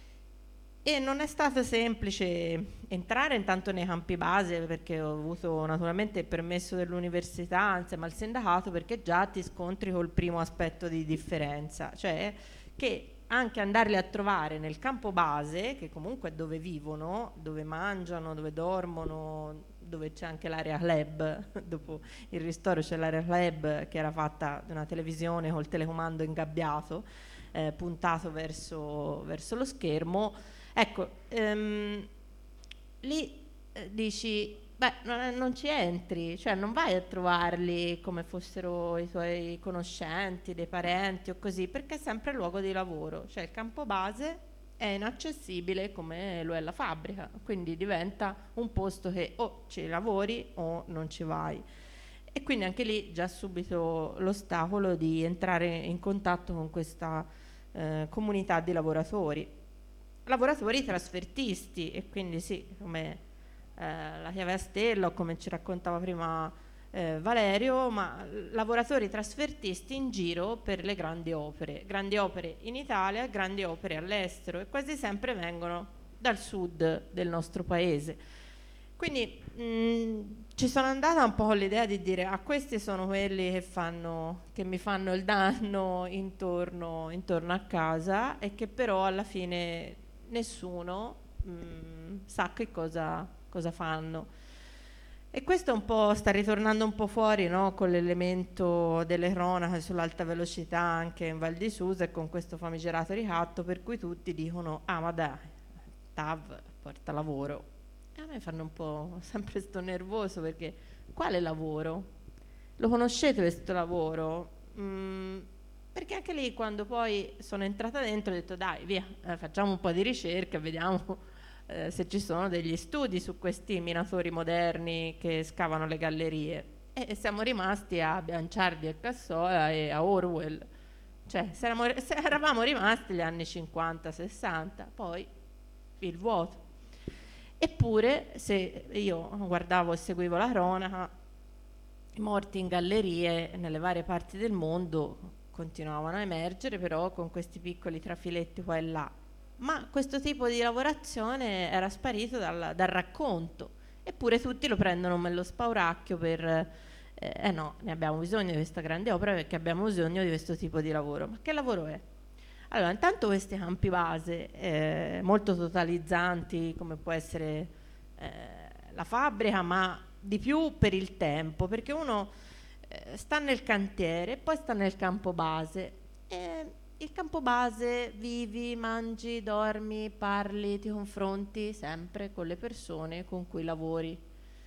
E non è stato semplice entrare intanto nei campi base, perché ho avuto naturalmente il permesso dell'università insieme al sindacato, perché già ti scontri col primo aspetto di differenza, cioè che anche andarli a trovare nel campo base, che comunque è dove vivono, dove mangiano, dove dormono, dove c'è anche l'area club, dopo il ristoro c'è l'area club che era fatta da una televisione col telecomando ingabbiato, eh, puntato verso, verso lo schermo. Ecco, ehm, lì eh, dici, beh, non, non ci entri, cioè non vai a trovarli come fossero i tuoi conoscenti, dei parenti o così, perché è sempre luogo di lavoro, cioè il campo base è inaccessibile come lo è la fabbrica, quindi diventa un posto che o ci lavori o non ci vai. E quindi anche lì già subito l'ostacolo di entrare in contatto con questa eh, comunità di lavoratori. Lavoratori trasfertisti, e quindi sì, come eh, la chiave a stella o come ci raccontava prima eh, Valerio, ma lavoratori trasfertisti in giro per le grandi opere, grandi opere in Italia, grandi opere all'estero, e quasi sempre vengono dal sud del nostro paese. Quindi mh, ci sono andata un po' con l'idea di dire, ah, questi sono quelli che, fanno, che mi fanno il danno intorno, intorno a casa, e che però alla fine nessuno mh, sa che cosa, cosa fanno. E questo un po' sta ritornando un po' fuori, no? Con l'elemento delle cronache sull'alta velocità anche in Val di Susa, e con questo famigerato ricatto per cui tutti dicono, ah ma dai, T A V porta lavoro. E a me fanno un po' sempre sto nervoso, perché quale lavoro? Lo conoscete questo lavoro? Mm, perché anche lì, quando poi sono entrata dentro, ho detto dai via, eh, facciamo un po' di ricerca, vediamo eh, se ci sono degli studi su questi minatori moderni che scavano le gallerie, e siamo rimasti a Bianciardi e Cassola e a Orwell, cioè se eravamo, se eravamo rimasti agli anni cinquanta sessanta, poi il vuoto. Eppure se io guardavo e seguivo la cronaca, i morti in gallerie nelle varie parti del mondo continuavano a emergere, però con questi piccoli trafiletti qua e là. Ma questo tipo di lavorazione era sparito dal, dal racconto, eppure tutti lo prendono come lo spauracchio per eh, eh no, ne abbiamo bisogno di questa grande opera perché abbiamo bisogno di questo tipo di lavoro. Ma che lavoro è? Allora, intanto questi campi base eh, molto totalizzanti, come può essere eh, la fabbrica, ma di più per il tempo, perché uno eh, sta nel cantiere e poi sta nel campo base, e il campo base vivi, mangi, dormi, parli, ti confronti sempre con le persone con cui lavori.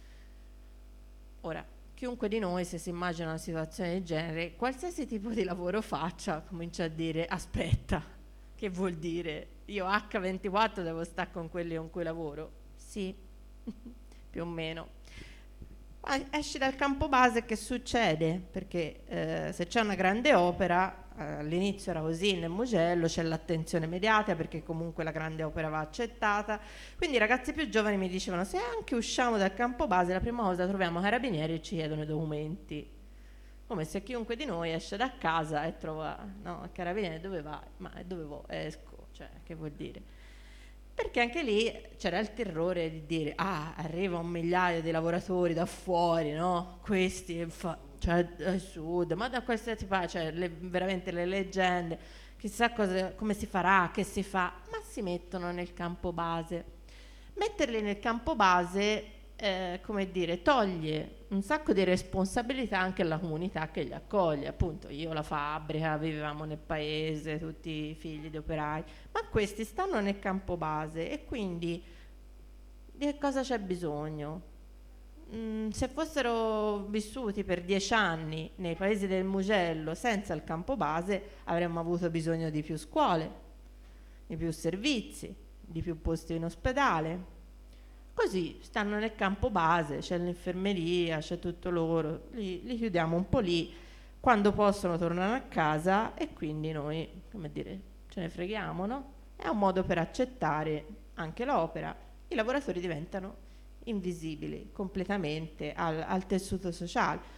Ora, chiunque di noi, se si immagina una situazione del genere, qualsiasi tipo di lavoro faccia, comincia a dire aspetta, che vuol dire? Io acca ventiquattro devo stare con quelli con cui lavoro? Sì, più o meno. Ma esci dal campo base, che succede? Perché eh, se c'è una grande opera, eh, all'inizio era così nel Mugello, c'è l'attenzione mediatica perché comunque la grande opera va accettata, quindi i ragazzi più giovani mi dicevano: se anche usciamo dal campo base, la prima cosa troviamo carabinieri e ci chiedono i documenti, come se chiunque di noi esce da casa e trova, no, il carabiniere, dove vai? Ma dove vo- esco? Cioè, che vuol dire? Perché anche lì c'era il terrore di dire: ah, arriva un migliaio di lavoratori da fuori, no? Questi, fa- cioè, dal sud, ma da qualsiasi parte, cioè, le, veramente le leggende, chissà cosa, come si farà, che si fa, ma si mettono nel campo base. Metterli nel campo base, eh, come dire, toglie un sacco di responsabilità anche alla comunità che li accoglie. Appunto, io, la fabbrica, vivevamo nel paese, tutti figli di operai, ma questi stanno nel campo base e quindi di che cosa c'è bisogno? Mm, se fossero vissuti per dieci anni nei paesi del Mugello senza il campo base, avremmo avuto bisogno di più scuole, di più servizi, di più posti in ospedale. Così stanno nel campo base, c'è l'infermeria, c'è tutto loro, li, li chiudiamo un po' lì, quando possono tornare a casa e quindi noi, come dire, ce ne freghiamo, no? È un modo per accettare anche l'opera. I lavoratori diventano invisibili completamente al, al tessuto sociale.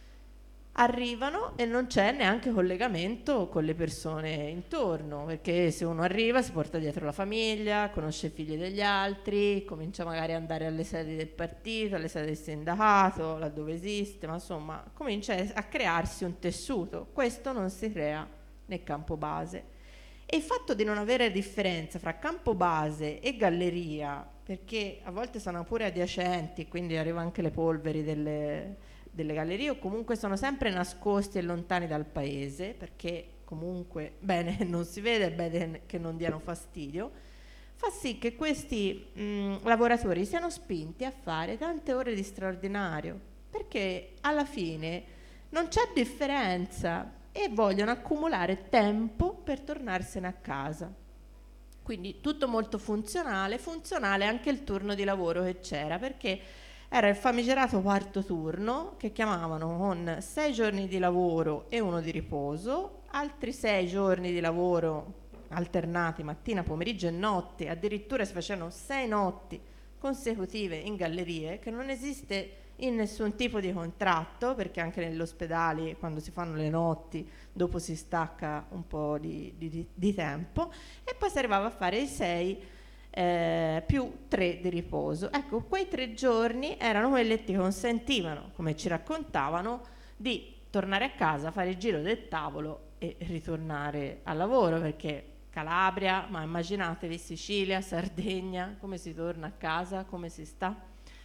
Arrivano e non c'è neanche collegamento con le persone intorno, perché se uno arriva si porta dietro la famiglia, conosce i figli degli altri, comincia magari ad andare alle sedi del partito, alle sedi del sindacato, laddove esiste, ma insomma comincia a crearsi un tessuto. Questo non si crea nel campo base. E il fatto di non avere differenza fra campo base e galleria, perché a volte sono pure adiacenti, quindi arriva anche le polveri delle delle gallerie, o comunque sono sempre nascosti e lontani dal paese, perché comunque bene non si vede, è bene che non diano fastidio, fa sì che questi mh, lavoratori siano spinti a fare tante ore di straordinario, perché alla fine non c'è differenza e vogliono accumulare tempo per tornarsene a casa. Quindi tutto molto funzionale, funzionale anche il turno di lavoro che c'era, perché era il famigerato quarto turno, che chiamavano con sei giorni di lavoro e uno di riposo, altri sei giorni di lavoro alternati mattina, pomeriggio e notte, addirittura si facevano sei notti consecutive in gallerie, che non esiste in nessun tipo di contratto, perché anche negli ospedali quando si fanno le notti dopo si stacca un po' di, di, di tempo, e poi si arrivava a fare i sei Eh, più tre di riposo. Ecco, quei tre giorni erano quelli che ti consentivano, come ci raccontavano, di tornare a casa, fare il giro del tavolo e ritornare al lavoro, perché Calabria, ma immaginatevi Sicilia, Sardegna, come si torna a casa, come si sta,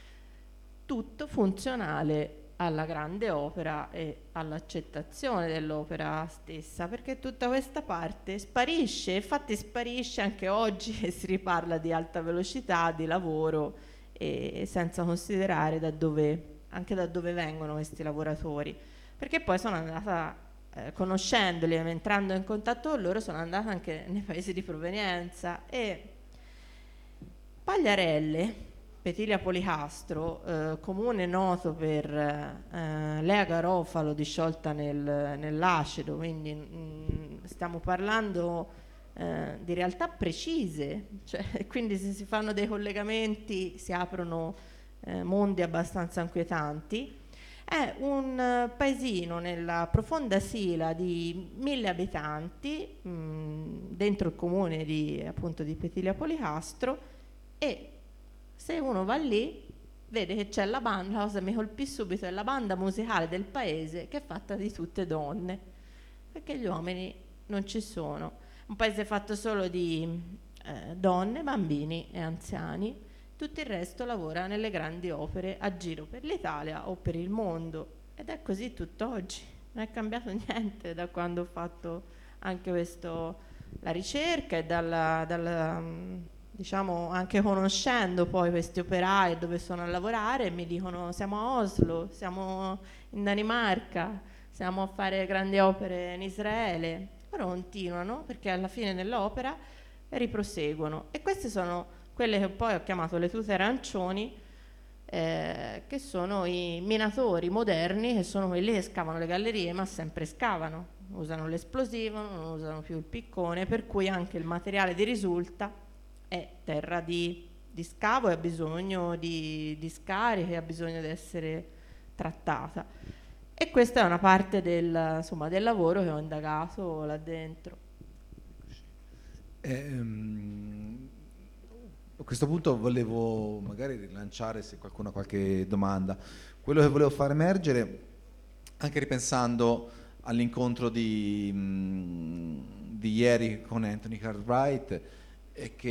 tutto funzionale alla grande opera e all'accettazione dell'opera stessa, perché tutta questa parte sparisce. Infatti sparisce anche oggi che si riparla di alta velocità, di lavoro, e senza considerare da dove, anche da dove vengono questi lavoratori, perché poi sono andata eh, conoscendoli, entrando in contatto con loro, sono andata anche nei paesi di provenienza. E Pagliarelle, Petilia Policastro, eh, comune noto per eh, Lea Garofalo disciolta nel, nell'acido, quindi mh, stiamo parlando eh, di realtà precise, cioè, quindi se si fanno dei collegamenti si aprono eh, mondi abbastanza inquietanti. È un uh, paesino nella profonda Sila di mille abitanti, mh, dentro il comune di, appunto, di Petilia Policastro, e se uno va lì vede che c'è la banda, la cosa che mi colpì subito è la banda musicale del paese, che è fatta di tutte donne, perché gli uomini non ci sono. Un paese fatto solo di eh, donne, bambini e anziani. Tutto il resto lavora nelle grandi opere a giro per l'Italia o per il mondo, ed è così tutt'oggi. Non è cambiato niente da quando ho fatto anche questo, la ricerca, e dalla, dalla diciamo anche conoscendo poi questi operai dove sono a lavorare, mi dicono: siamo a Oslo, siamo in Danimarca, siamo a fare grandi opere in Israele. Loro continuano, perché alla fine dell'opera riproseguono. E queste sono quelle che poi ho chiamato le tute arancioni, eh, che sono i minatori moderni, che sono quelli che scavano le gallerie, ma sempre scavano, usano l'esplosivo, non usano più il piccone, per cui anche il materiale di risulta è terra di, di scavo e ha bisogno di, di scariche, ha bisogno di essere trattata. E questa è una parte del, insomma, del lavoro che ho indagato là dentro. Ehm, a questo punto volevo magari rilanciare, se qualcuno ha qualche domanda, quello che volevo far emergere, anche ripensando all'incontro di, mh, di ieri con Anthony Cartwright, è che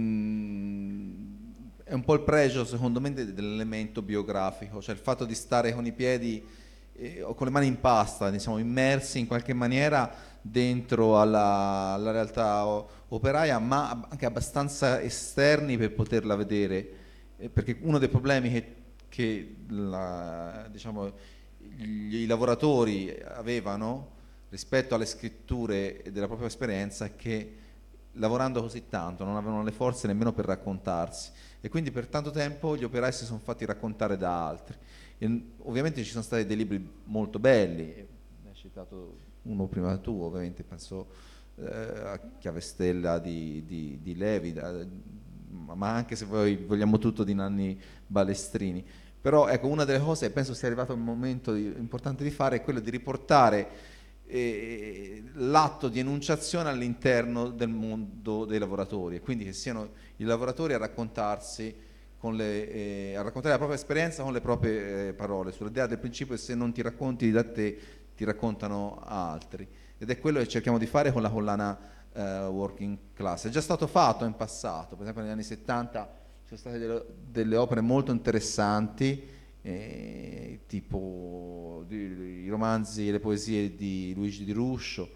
in, è un po' il pregio secondo me dell'elemento biografico, cioè il fatto di stare con i piedi eh, o con le mani in pasta, diciamo, immersi in qualche maniera dentro alla, alla realtà operaia, ma anche abbastanza esterni per poterla vedere, eh, perché uno dei problemi che, che la, diciamo, gli, i lavoratori avevano rispetto alle scritture della propria esperienza è che lavorando così tanto non avevano le forze nemmeno per raccontarsi, e quindi per tanto tempo gli operai si sono fatti raccontare da altri. E ovviamente ci sono stati dei libri molto belli, ne hai citato uno prima tu, ovviamente penso eh, a Chiavestella di, di, di Levi, da, ma anche se voi vogliamo tutto di Nanni Balestrini. Però ecco, una delle cose, penso sia arrivato il momento di, importante di fare, è quello di riportare eh, l'atto di enunciazione all'interno del mondo dei lavoratori, e quindi che siano i lavoratori a raccontarsi con le, eh, a raccontare la propria esperienza con le proprie eh, parole, sull'idea del principio che se non ti racconti da te ti raccontano altri, ed è quello che cerchiamo di fare con la collana eh, Working Class. È già stato fatto in passato, per esempio negli anni settanta ci sono state delle, delle opere molto interessanti, eh, tipo di, i romanzi e le poesie di Luigi Di Ruscio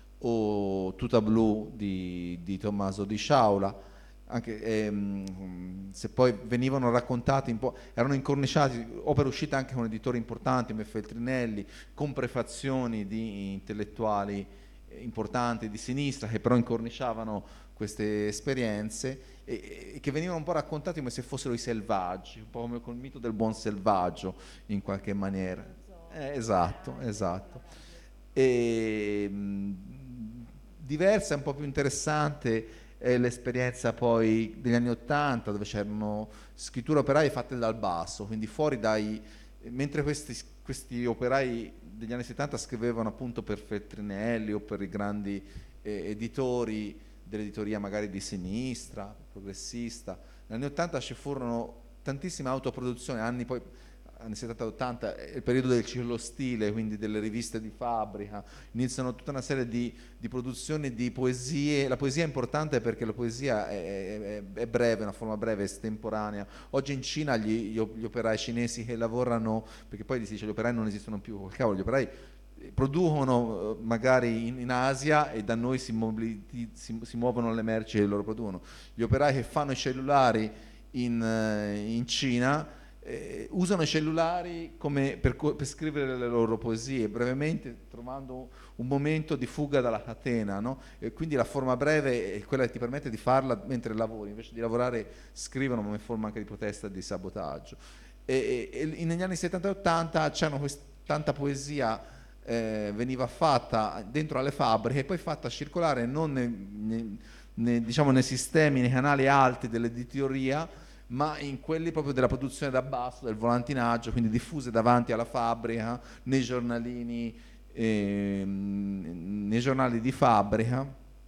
o Tuta Blu di, di Tommaso Di Sciaula. Anche ehm, se poi venivano raccontati un po', erano incorniciati, opere uscite anche con editori importanti come Feltrinelli, con prefazioni di intellettuali importanti di sinistra che però incorniciavano queste esperienze e, e che venivano un po' raccontati come se fossero i selvaggi, un po' come col mito del buon selvaggio in qualche maniera. Eh, esatto, esatto. E, mh, diversa, un po' più interessante è l'esperienza poi degli anni Ottanta, dove c'erano scritture operaie fatte dal basso, quindi fuori dai, mentre questi, questi operai degli anni settanta scrivevano appunto per Feltrinelli o per i grandi eh, editori dell'editoria magari di sinistra, progressista, negli anni Ottanta ci furono tantissime autoproduzioni, anni poi anni settanta ottanta, è il periodo del ciclostile, quindi delle riviste di fabbrica, iniziano tutta una serie di, di produzioni di poesie. La poesia è importante perché la poesia è, è, è breve, una forma breve, estemporanea. Oggi in Cina gli, gli operai cinesi che lavorano, perché poi si dice gli operai non esistono più, col cavolo, gli operai producono magari in, in Asia e da noi si, mobiliti, si, si muovono le merci che loro producono. Gli operai che fanno i cellulari in, in Cina Eh, usano i cellulari come per, per scrivere le loro poesie, brevemente, trovando un momento di fuga dalla catena, no? E quindi la forma breve è quella che ti permette di farla mentre lavori, invece di lavorare scrivono come forma anche di protesta e di sabotaggio. E, e, e negli anni settanta e ottanta c'erano quest- tanta poesia eh, veniva fatta dentro alle fabbriche e poi fatta circolare non nei, nei, nei, diciamo, nei sistemi, nei canali alti dell'editoria, ma in quelli proprio della produzione da basso, del volantinaggio, quindi diffuse davanti alla fabbrica, nei giornalini, eh, nei giornali di fabbrica.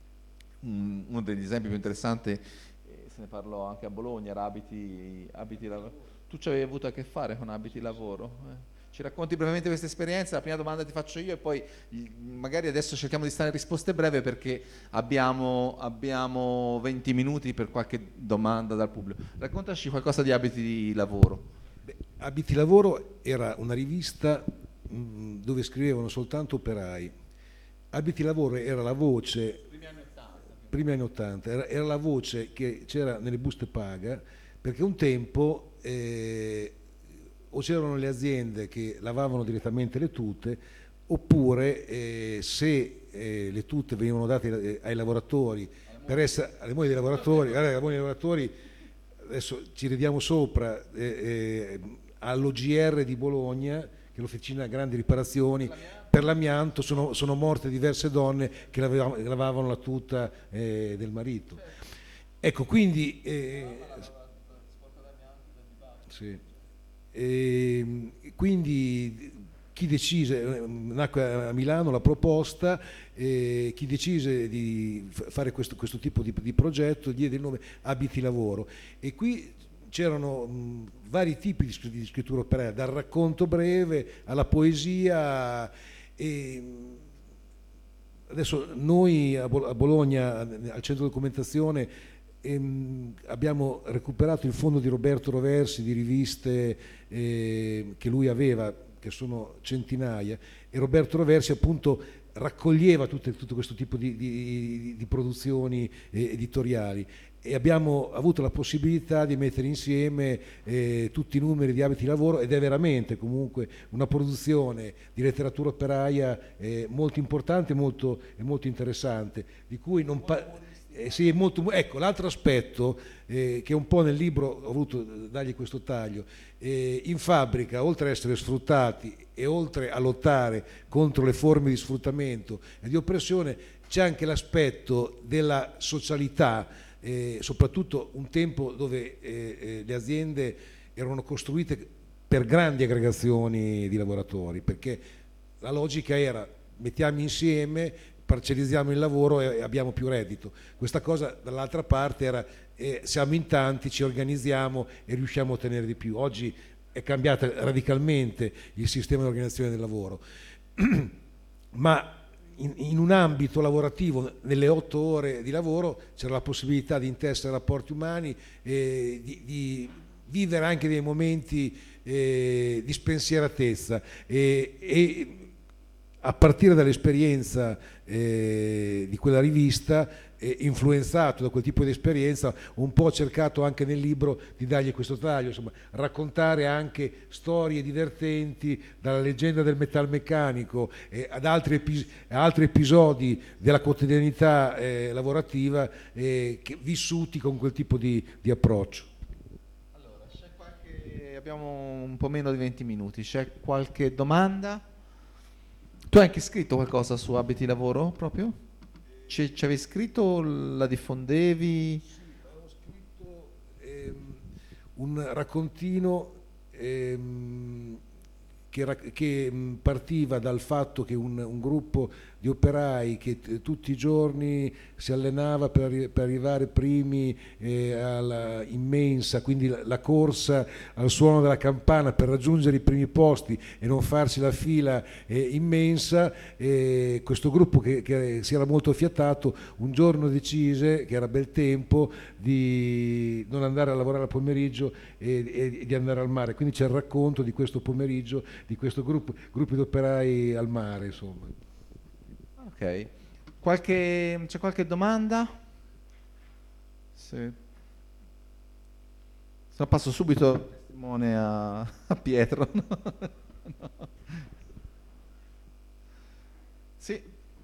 Um, uno degli esempi più interessanti, eh, se ne parlò anche a Bologna, era abiti, abiti lavoro. Tu ci avevi avuto a che fare con abiti lavoro? Eh? Ci racconti brevemente questa esperienza? La prima domanda ti faccio io e poi magari adesso cerchiamo di stare in risposte breve perché abbiamo, abbiamo venti minuti per qualche domanda dal pubblico. Raccontaci qualcosa di Abiti di Lavoro. Beh, Abiti Lavoro era una rivista mh, dove scrivevano soltanto operai. Abiti Lavoro era la voce, primi anni ottanta, primi anni ottanta era, era la voce che c'era nelle buste paga, perché un tempo eh, o c'erano le aziende che lavavano direttamente le tute, oppure eh, se eh, le tute venivano date ai lavoratori, per essere, alle mogli dei lavoratori, alle mogli dei lavoratori adesso ci ridiamo sopra, eh, eh, all'O G R di Bologna, che è l'Officina Grandi Riparazioni per l'amianto, sono, sono morte diverse donne che lavavano, lavavano la tuta eh, del marito. Ecco, quindi eh, sì, e, quindi chi decise, nacque a Milano la proposta, eh, chi decise di fare questo, questo tipo di, di progetto diede il nome Abiti Lavoro, e qui c'erano mh, vari tipi di, di scrittura operaia, dal racconto breve alla poesia. E adesso noi a Bologna, al centro documentazione, ehm, abbiamo recuperato il fondo di Roberto Roversi di riviste eh, che lui aveva, che sono centinaia, e Roberto Roversi appunto raccoglieva tutte, tutto questo tipo di, di, di produzioni eh, editoriali, e abbiamo avuto la possibilità di mettere insieme eh, tutti i numeri di Abiti Lavoro, ed è veramente comunque una produzione di letteratura operaia eh, molto importante e molto, e molto interessante, di cui non pa- eh, sì, molto, ecco, l'altro aspetto eh, che un po' nel libro ho voluto dargli questo taglio, eh, in fabbrica, oltre ad essere sfruttati e oltre a lottare contro le forme di sfruttamento e di oppressione, c'è anche l'aspetto della socialità, eh, soprattutto un tempo dove eh, eh, le aziende erano costruite per grandi aggregazioni di lavoratori, perché la logica era: mettiamo insieme, parcellizziamo il lavoro e abbiamo più reddito. Questa cosa dall'altra parte era eh, siamo in tanti, ci organizziamo e riusciamo a ottenere di più. Oggi è cambiato radicalmente il sistema di organizzazione del lavoro, ma in, in un ambito lavorativo, nelle otto ore di lavoro, c'era la possibilità di intessere rapporti umani e di, di vivere anche dei momenti eh, di spensieratezza, e, e a partire dall'esperienza eh, di quella rivista, eh, influenzato da quel tipo di esperienza, un po' ho cercato anche nel libro di dargli questo taglio, insomma, raccontare anche storie divertenti, dalla leggenda del metalmeccanico eh, ad altri, epi- altri episodi della quotidianità eh, lavorativa eh, che, vissuti con quel tipo di, di approccio. Allora, c'è qualche... abbiamo un po' meno di venti minuti, c'è qualche domanda? Tu hai anche scritto qualcosa su Abiti Lavoro proprio? Ci, ci avevi scritto, la diffondevi? Sì, avevo scritto ehm, un raccontino ehm, che, che mh, partiva dal fatto che un, un gruppo di operai che t- tutti i giorni si allenava per, arri- per arrivare primi eh, alla immensa, quindi la, la corsa al suono della campana per raggiungere i primi posti e non farsi la fila eh, immensa, eh, questo gruppo che, che si era molto affiatato un giorno decise, che era bel tempo, di non andare a lavorare al pomeriggio e, e, e di andare al mare, quindi c'è il racconto di questo pomeriggio di questo gruppo, gruppi di operai al mare, insomma. Ok, qualche, c'è qualche domanda? Sì. Se no passo subito il testimone a, a Pietro. No? No. Sì.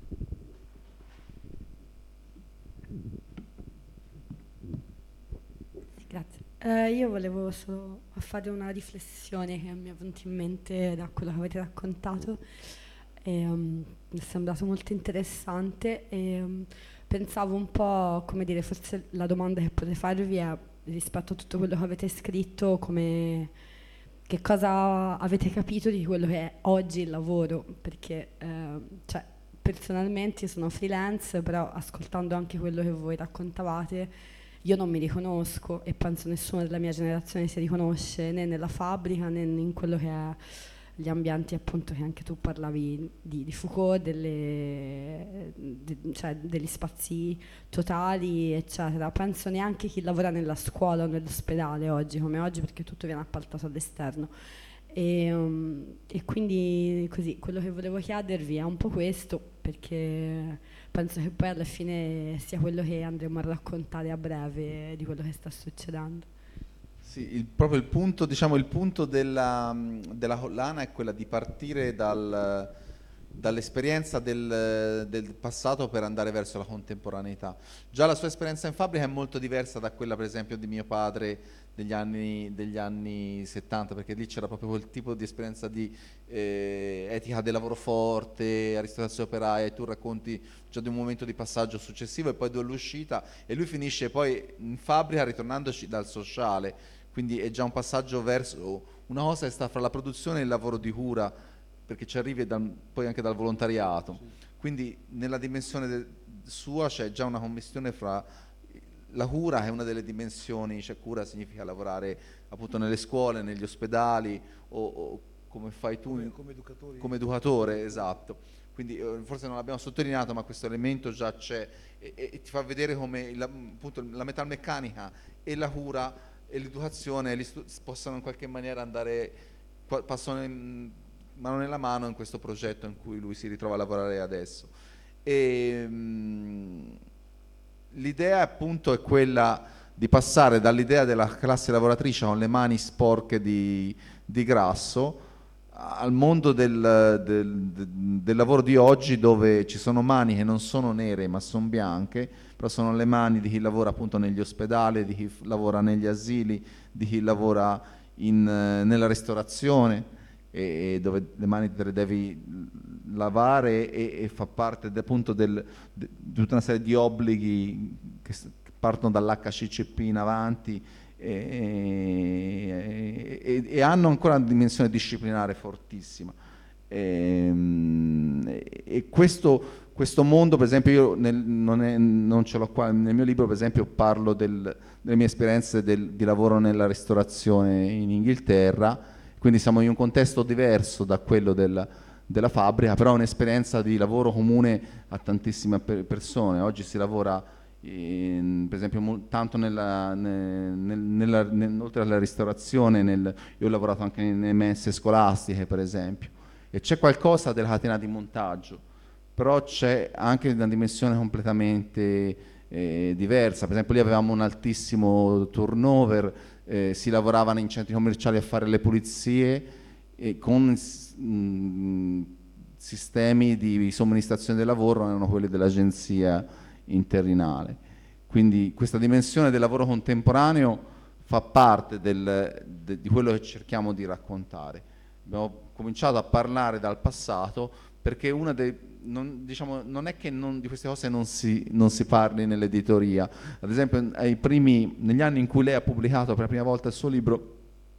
Grazie. Eh, io volevo solo fare una riflessione che mi è venuta in mente da quello che avete raccontato. E, um, mi è sembrato molto interessante e um, pensavo un po', come dire, forse la domanda che potrei farvi è, rispetto a tutto quello che avete scritto, come, che cosa avete capito di quello che è oggi il lavoro, perché eh, cioè, personalmente io sono freelance, però ascoltando anche quello che voi raccontavate io non mi riconosco, e penso nessuno della mia generazione si riconosce né nella fabbrica né in quello che è gli ambienti, appunto, che anche tu parlavi di, di Foucault, delle, de, cioè degli spazi totali, eccetera. Penso neanche chi lavora nella scuola o nell'ospedale oggi come oggi, perché tutto viene appaltato all'esterno. E, um, e quindi così quello che volevo chiedervi è un po' questo, perché penso che poi alla fine sia quello che andremo a raccontare a breve di quello che sta succedendo. Sì, il, proprio il punto, diciamo, il punto della, della collana è quella di partire dal, dall'esperienza del, del passato per andare verso la contemporaneità. Già la sua esperienza in fabbrica è molto diversa da quella per esempio di mio padre degli anni, degli anni settanta, perché lì c'era proprio quel tipo di esperienza di eh, etica del lavoro forte, aristocrazia operaia, e tu racconti già di un momento di passaggio successivo e poi dell'uscita, e lui finisce poi in fabbrica ritornandoci dal sociale, quindi è già un passaggio verso una cosa che sta fra la produzione e il lavoro di cura, perché ci arrivi dal, poi anche dal volontariato, sì. Quindi nella dimensione de, sua c'è già una commistione fra la cura, che è una delle dimensioni, cioè cura significa lavorare appunto nelle scuole, negli ospedali, o, o come fai tu come, come, educatori. come educatore, esatto. Quindi eh, forse non l'abbiamo sottolineato, ma questo elemento già c'è, e, e, e ti fa vedere come la, appunto, la metalmeccanica e la cura e l'educazione possano in qualche maniera andare, passano in, mano nella mano in questo progetto in cui lui si ritrova a lavorare adesso. E, mh, l'idea appunto è quella di passare dall'idea della classe lavoratrice con le mani sporche di, di grasso al mondo del, del, del lavoro di oggi, dove ci sono mani che non sono nere ma sono bianche, però sono le mani di chi lavora appunto negli ospedali, di chi lavora negli asili, di chi lavora in, nella ristorazione, e dove le mani te le devi lavare, e, e fa parte de, appunto del, de, di tutta una serie di obblighi che, che partono dall'H C C P in avanti, e, e, e hanno ancora una dimensione disciplinare fortissima. E, e questo, questo mondo, per esempio, io nel, non, è, non ce l'ho qua nel mio libro, per esempio parlo del, delle mie esperienze del, di lavoro nella ristorazione in Inghilterra, quindi siamo in un contesto diverso da quello del, della fabbrica, però è un'esperienza di lavoro comune a tantissime persone. Oggi si lavora, in, per esempio, tanto nella, nel, nella, nel, oltre alla ristorazione, nel, io ho lavorato anche nelle mense scolastiche, per esempio, e c'è qualcosa della catena di montaggio, però c'è anche una dimensione completamente eh, diversa. Per esempio lì avevamo un altissimo turnover, eh, si lavoravano in centri commerciali a fare le pulizie, e con mh, sistemi di somministrazione del lavoro erano quelli dell'agenzia interinale. Quindi questa dimensione del lavoro contemporaneo fa parte del, de, di quello che cerchiamo di raccontare. Abbiamo cominciato a parlare dal passato perché una dei, non, diciamo, non è che non, di queste cose non si, non si parli nell'editoria. Ad esempio, ai primi, negli anni in cui lei ha pubblicato per la prima volta il suo libro,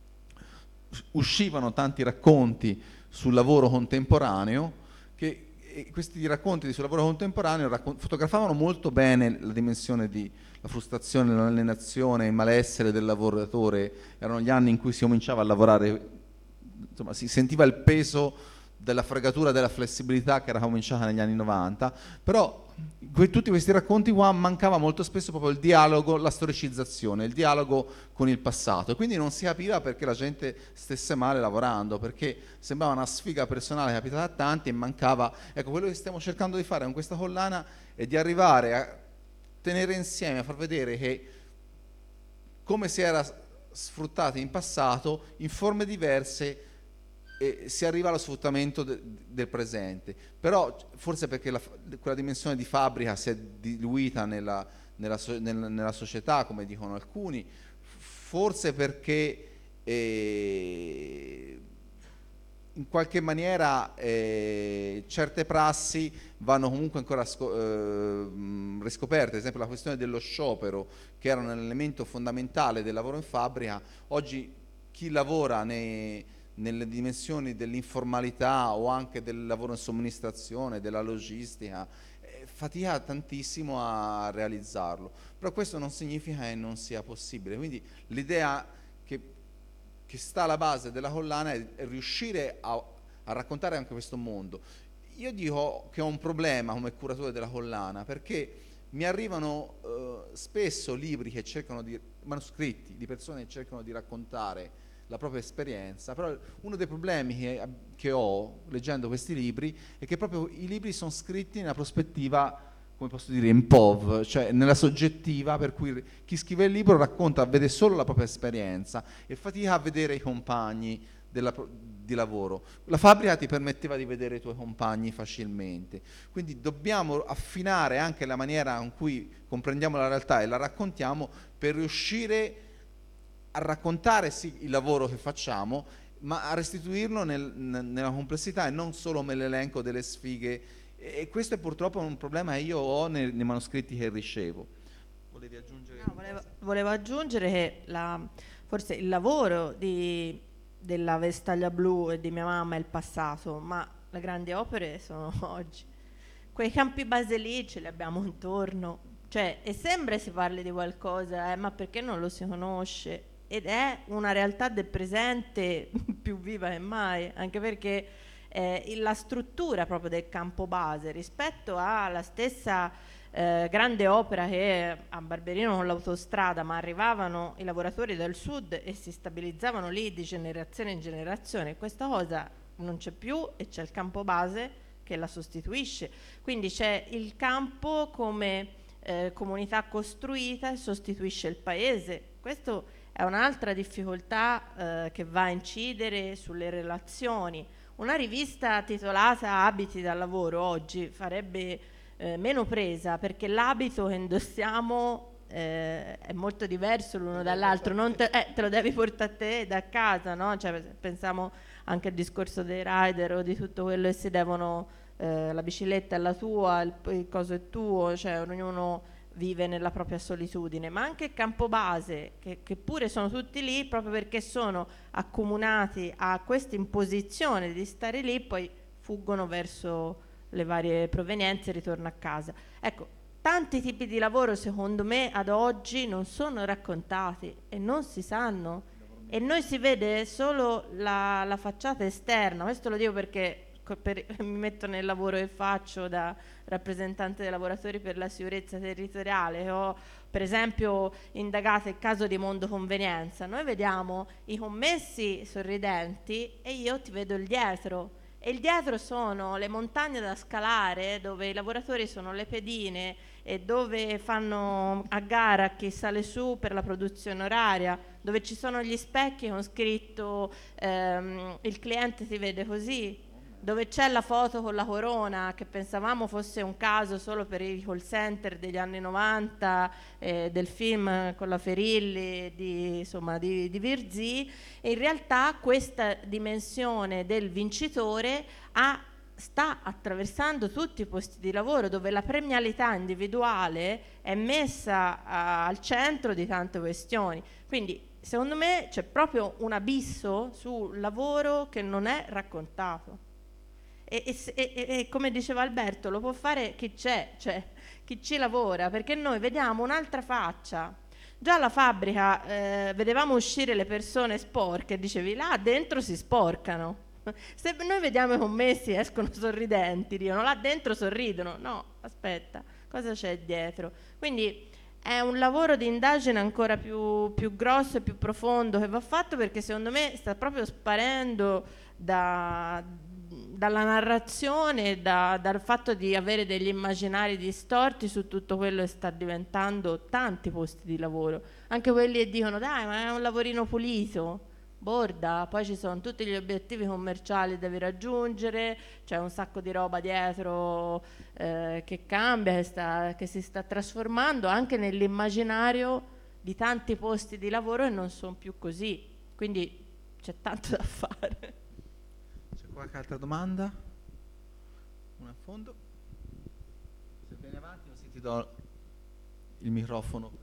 uscivano tanti racconti sul lavoro contemporaneo, che e questi racconti sul lavoro contemporaneo raccon- fotografavano molto bene la dimensione di la frustrazione, l'alienazione, il malessere del lavoratore. Erano gli anni in cui si cominciava a lavorare, insomma, si sentiva il peso della fregatura, della flessibilità che era cominciata negli anni novanta, però que- tutti questi racconti qua mancava molto spesso proprio il dialogo, la storicizzazione, il dialogo con il passato, e quindi non si capiva perché la gente stesse male lavorando, perché sembrava una sfiga personale capitata a tanti e mancava. Ecco, quello che stiamo cercando di fare con questa collana è di arrivare a tenere insieme, a far vedere che come si era sfruttati in passato in forme diverse, e si arriva allo sfruttamento de, del presente. Però forse perché la, quella dimensione di fabbrica si è diluita nella, nella, nella, nella società, come dicono alcuni, forse perché eh, in qualche maniera eh, certe prassi vanno comunque ancora sco- eh, riscoperte. Ad esempio la questione dello sciopero, che era un elemento fondamentale del lavoro in fabbrica. Oggi chi lavora nei nelle dimensioni dell'informalità o anche del lavoro in somministrazione, della logistica, eh, fatica tantissimo a realizzarlo, però questo non significa che non sia possibile. Quindi l'idea che, che sta alla base della collana è, è riuscire a, a raccontare anche questo mondo. Io dico che ho un problema come curatore della collana, perché mi arrivano eh, spesso libri che cercano di, manoscritti di persone che cercano di raccontare la propria esperienza, però uno dei problemi che, che ho leggendo questi libri è che proprio i libri sono scritti nella prospettiva, come posso dire, in P O V, cioè nella soggettiva, per cui chi scrive il libro racconta, vede solo la propria esperienza e fatica a vedere i compagni della, di lavoro. La fabbrica ti permetteva di vedere i tuoi compagni facilmente, quindi dobbiamo affinare anche la maniera in cui comprendiamo la realtà e la raccontiamo per riuscire a raccontare sì il lavoro che facciamo, ma a restituirlo nel, nella complessità e non solo nell'elenco delle sfighe. E questo è purtroppo un problema che io ho nei, nei manoscritti che ricevo. Volevi aggiungere? No, volevo, volevo aggiungere che la, forse il lavoro di, della Vestaglia Blu e di mia mamma è il passato, ma le grandi opere sono oggi. Quei campi base lì ce li abbiamo intorno, cioè, e sembra si parli di qualcosa, eh, ma perché non lo si conosce? Ed è una realtà del presente più viva che mai, anche perché eh, la struttura proprio del campo base rispetto alla stessa eh, grande opera che a Barberino con l'autostrada, ma arrivavano i lavoratori del sud e si stabilizzavano lì di generazione in generazione, questa cosa non c'è più e c'è il campo base che la sostituisce, quindi c'è il campo come eh, comunità costruita e sostituisce il paese. Questo è un'altra difficoltà eh, che va a incidere sulle relazioni. Una rivista titolata Abiti dal lavoro oggi farebbe eh, meno presa, perché l'abito che indossiamo eh, è molto diverso l'uno dall'altro, non te, eh, te lo devi portare a te da casa, no? Cioè, pensiamo anche al discorso dei rider o di tutto quello che si devono, eh, la bicicletta è la tua, il, il coso è tuo, cioè ognuno vive nella propria solitudine, ma anche il campo base, che, che pure sono tutti lì proprio perché sono accomunati a questa imposizione di stare lì, poi fuggono verso le varie provenienze e ritorno a casa. Ecco, tanti tipi di lavoro secondo me ad oggi non sono raccontati e non si sanno, e noi si vede solo la, la facciata esterna. Questo lo dico perché per, mi metto nel lavoro che faccio da rappresentante dei lavoratori per la sicurezza territoriale. Ho per esempio indagato il caso di Mondo Convenienza. Noi vediamo i commessi sorridenti e io ti vedo il dietro, e il dietro sono le montagne da scalare dove i lavoratori sono le pedine e dove fanno a gara chi sale su per la produzione oraria, dove ci sono gli specchi con scritto ehm, il cliente ti vede così, dove c'è la foto con la corona che pensavamo fosse un caso solo per i call center degli anni novanta, eh, del film con la Ferilli di, insomma, di, di Virzì, e in realtà questa dimensione del vincitore ha, sta attraversando tutti i posti di lavoro, dove la premialità individuale è messa a, al centro di tante questioni. Quindi secondo me c'è proprio un abisso sul lavoro che non è raccontato. E, e, e, e come diceva Alberto, lo può fare chi c'è, cioè chi ci lavora, perché noi vediamo un'altra faccia. Già alla fabbrica eh, vedevamo uscire le persone sporche e dicevi là dentro si sporcano. Se noi vediamo i commessi escono sorridenti, dicono là dentro sorridono, no, aspetta, cosa c'è dietro? Quindi è un lavoro di indagine ancora più, più grosso e più profondo che va fatto, perché secondo me sta proprio sparendo da... dalla narrazione, da, dal fatto di avere degli immaginari distorti su tutto quello che sta diventando tanti posti di lavoro, anche quelli che dicono dai ma è un lavorino pulito, borda, poi ci sono tutti gli obiettivi commerciali da devi raggiungere, c'è un sacco di roba dietro eh, che cambia, che, sta, che si sta trasformando anche nell'immaginario di tanti posti di lavoro e non sono più così, quindi c'è tanto da fare. Qualche altra domanda? Una a fondo? Se vieni avanti così ti do il microfono.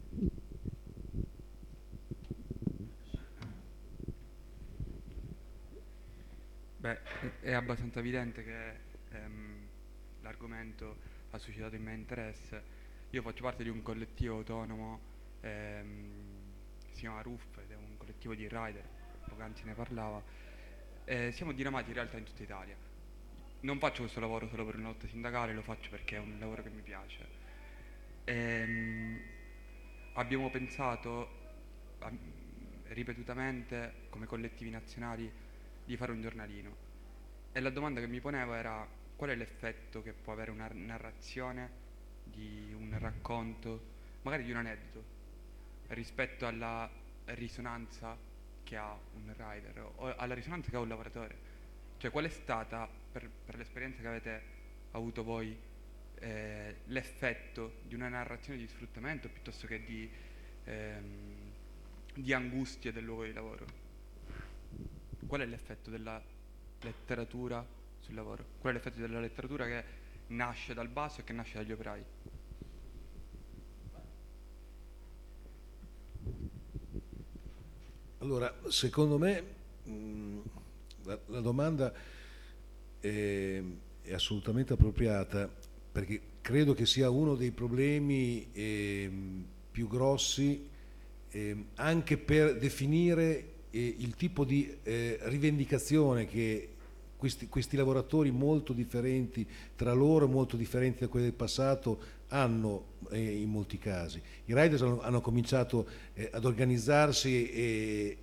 Beh, è abbastanza evidente che ehm, l'argomento ha suscitato il mio interesse. Io faccio parte di un collettivo autonomo, ehm, si chiama R U F ed è un collettivo di rider, poc'anzi ne parlava. Eh, siamo diramati in realtà in tutta Italia. Non faccio questo lavoro solo per una lotta sindacale, lo faccio perché è un lavoro che mi piace. Ehm, abbiamo pensato a, ripetutamente come collettivi nazionali di fare un giornalino, e la domanda che mi ponevo era qual è l'effetto che può avere una narrazione di un racconto, magari di un aneddoto, rispetto alla risonanza che ha un rider o alla risonanza che ha un lavoratore. Cioè, qual è stata, per, per l'esperienza che avete avuto voi, eh, l'effetto di una narrazione di sfruttamento piuttosto che di, ehm, di angustia del luogo di lavoro? Qual è l'effetto della letteratura sul lavoro? Qual è l'effetto della letteratura che nasce dal basso e che nasce dagli operai? Allora, secondo me mh, la, la domanda è, è assolutamente appropriata, perché credo che sia uno dei problemi eh, più grossi eh, anche per definire eh, il tipo di eh, rivendicazione che questi, questi lavoratori molto differenti tra loro, molto differenti da quelli del passato, hanno eh, in molti casi. I riders hanno, hanno cominciato eh, ad organizzarsi e,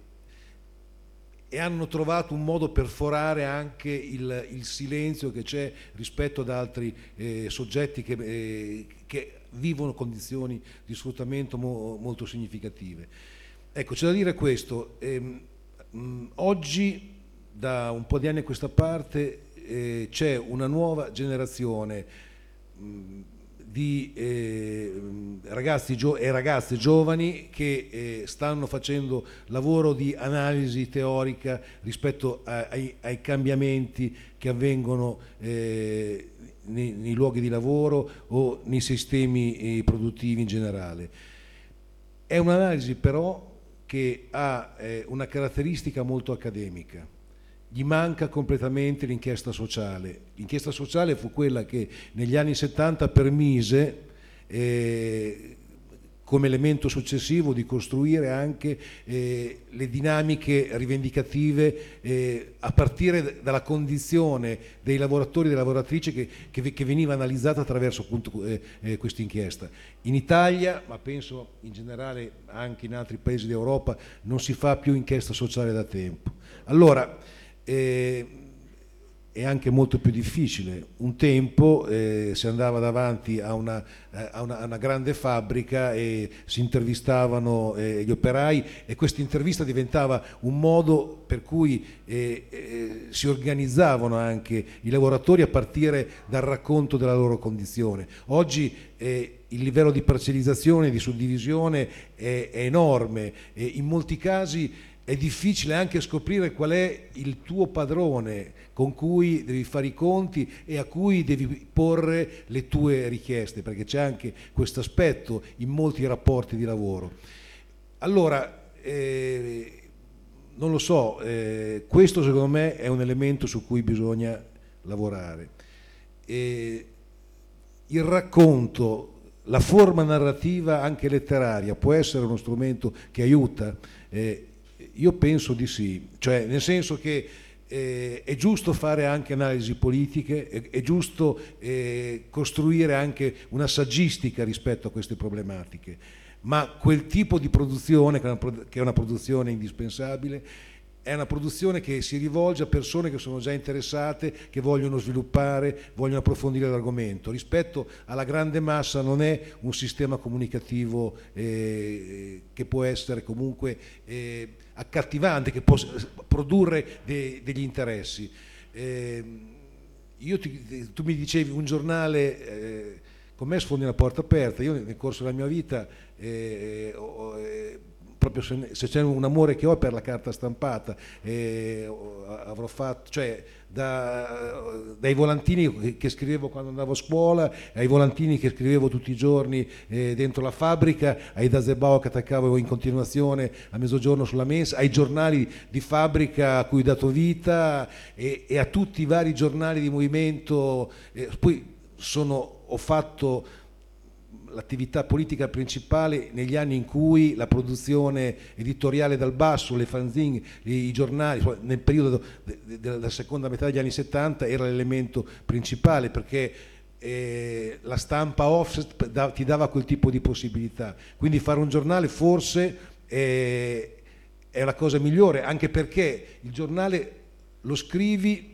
e hanno trovato un modo per forare anche il, il silenzio che c'è rispetto ad altri eh, soggetti che, eh, che vivono condizioni di sfruttamento mo, molto significative. Ecco, c'è da dire questo, ehm, mh, oggi da un po' di anni a questa parte eh, c'è una nuova generazione mh, di eh, ragazzi gio- e ragazze giovani che eh, stanno facendo lavoro di analisi teorica rispetto a, ai, ai cambiamenti che avvengono eh, nei, nei luoghi di lavoro o nei sistemi eh, produttivi in generale. È un'analisi però che ha eh, una caratteristica molto accademica. Gli manca completamente l'inchiesta sociale. L'inchiesta sociale fu quella che negli anni settanta permise, eh, come elemento successivo, di costruire anche eh, le dinamiche rivendicative eh, a partire dalla condizione dei lavoratori e delle lavoratrici che, che, che veniva analizzata attraverso appunto eh, eh, questa inchiesta. In Italia, ma penso in generale anche in altri paesi d'Europa, non si fa più inchiesta sociale da tempo. Allora, Eh, è anche molto più difficile. Un tempo eh, si andava davanti a una, eh, a, una, a una grande fabbrica e si intervistavano eh, gli operai, e questa intervista diventava un modo per cui eh, eh, si organizzavano anche i lavoratori a partire dal racconto della loro condizione. Oggi eh, il livello di parcellizzazione, di suddivisione è, è enorme e in molti casi è difficile anche scoprire qual è il tuo padrone con cui devi fare i conti e a cui devi porre le tue richieste, perché c'è anche questo aspetto in molti rapporti di lavoro. Allora, eh, non lo so, eh, questo secondo me è un elemento su cui bisogna lavorare. Eh, il racconto, la forma narrativa anche letteraria può essere uno strumento che aiuta? Eh, Io penso di sì, cioè nel senso che eh, è giusto fare anche analisi politiche, è, è giusto eh, costruire anche una saggistica rispetto a queste problematiche, ma quel tipo di produzione, che è una, che è una produzione indispensabile, è una produzione che si rivolge a persone che sono già interessate, che vogliono sviluppare, vogliono approfondire l'argomento. Rispetto alla grande massa non è un sistema comunicativo eh, che può essere comunque eh, accattivante, che può produrre de- degli interessi. Eh, io ti, tu mi dicevi un giornale, eh, con me sfondi una porta aperta. Io nel corso della mia vita eh, ho, eh, proprio se, se c'è un amore che ho per la carta stampata, eh, avrò fatto, cioè da, dai volantini che, che scrivevo quando andavo a scuola, ai volantini che scrivevo tutti i giorni eh, dentro la fabbrica, ai Dasebao che attaccavo in continuazione a mezzogiorno sulla mensa, ai giornali di fabbrica a cui ho dato vita e, e a tutti i vari giornali di movimento. Eh, poi sono, ho fatto l'attività politica principale negli anni in cui la produzione editoriale dal basso, le fanzine, i giornali, nel periodo della seconda metà degli anni settanta era l'elemento principale, perché eh, la stampa offset da, ti dava quel tipo di possibilità. Quindi fare un giornale forse è, è la cosa migliore, anche perché il giornale lo scrivi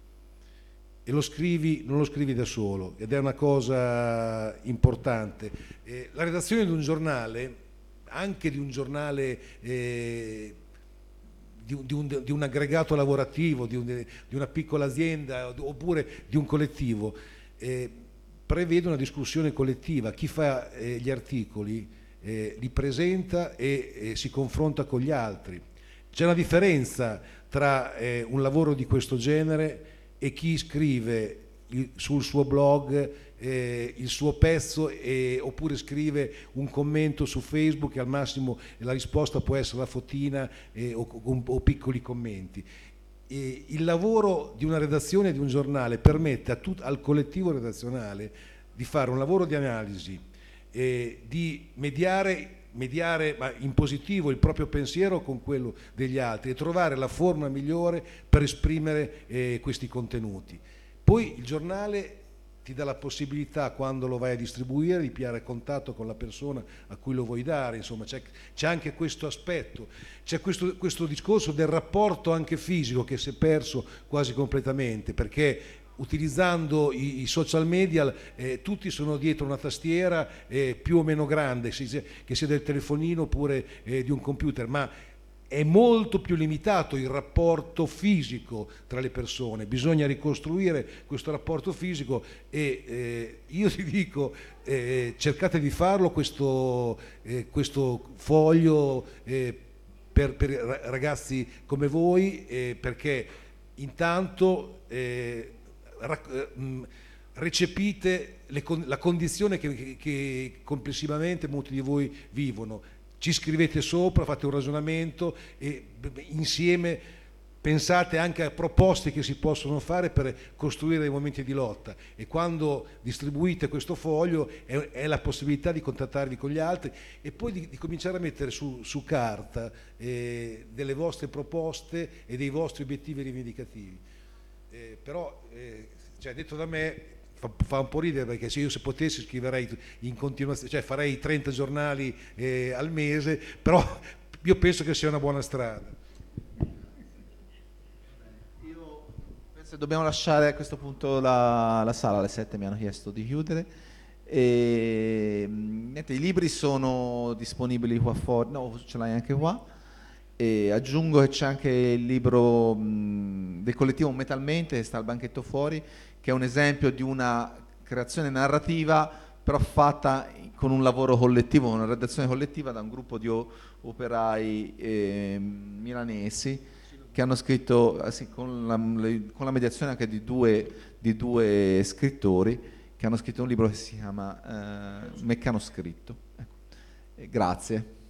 e lo scrivi, non lo scrivi da solo, ed è una cosa importante. Eh, la redazione di un giornale, anche di un giornale eh, di, di, un, di un aggregato lavorativo, di, un, di una piccola azienda oppure di un collettivo, eh, prevede una discussione collettiva. Chi fa eh, gli articoli eh, li presenta e eh, si confronta con gli altri. C'è una differenza tra eh, un lavoro di questo genere e chi scrive il, sul suo blog eh, il suo pezzo eh, oppure scrive un commento su Facebook e al massimo la risposta può essere la fotina eh, o, o, o piccoli commenti. E il lavoro di una redazione di un giornale permette a tut, al collettivo redazionale di fare un lavoro di analisi, eh, di mediare mediare ma in positivo il proprio pensiero con quello degli altri e trovare la forma migliore per esprimere eh, questi contenuti. Poi il giornale ti dà la possibilità, quando lo vai a distribuire, di pigliare contatto con la persona a cui lo vuoi dare, insomma c'è, c'è anche questo aspetto, c'è questo, questo discorso del rapporto anche fisico che si è perso quasi completamente, perché utilizzando i, i social media eh, tutti sono dietro una tastiera eh, più o meno grande, che sia del telefonino oppure eh, di un computer, ma è molto più limitato il rapporto fisico tra le persone. Bisogna ricostruire questo rapporto fisico e eh, io ti dico eh, cercate di farlo questo, eh, questo foglio eh, per, per ragazzi come voi, eh, perché intanto eh, recepite le, la condizione che, che complessivamente molti di voi vivono, ci scrivete sopra, fate un ragionamento e insieme pensate anche a proposte che si possono fare per costruire dei momenti di lotta, e quando distribuite questo foglio è, è la possibilità di contattarvi con gli altri e poi di, di cominciare a mettere su, su carta eh, delle vostre proposte e dei vostri obiettivi rivendicativi. Eh, però eh, cioè, detto da me fa, fa un po' ridere, perché se io se potessi scriverei in continuazione, cioè farei trenta giornali eh, al mese, però io penso che sia una buona strada. Io penso che dobbiamo lasciare a questo punto la, la sala, alle sette mi hanno chiesto di chiudere e niente, i libri sono disponibili qua fuori, no, ce l'hai anche qua. E aggiungo che c'è anche il libro mh, del collettivo Metalmente, che sta al banchetto fuori, che è un esempio di una creazione narrativa però fatta con un lavoro collettivo, una redazione collettiva da un gruppo di operai eh, milanesi che hanno scritto eh, sì, con, la, le, con la mediazione anche di due, di due scrittori che hanno scritto un libro che si chiama eh, Meccanoscritto. Ecco. Grazie.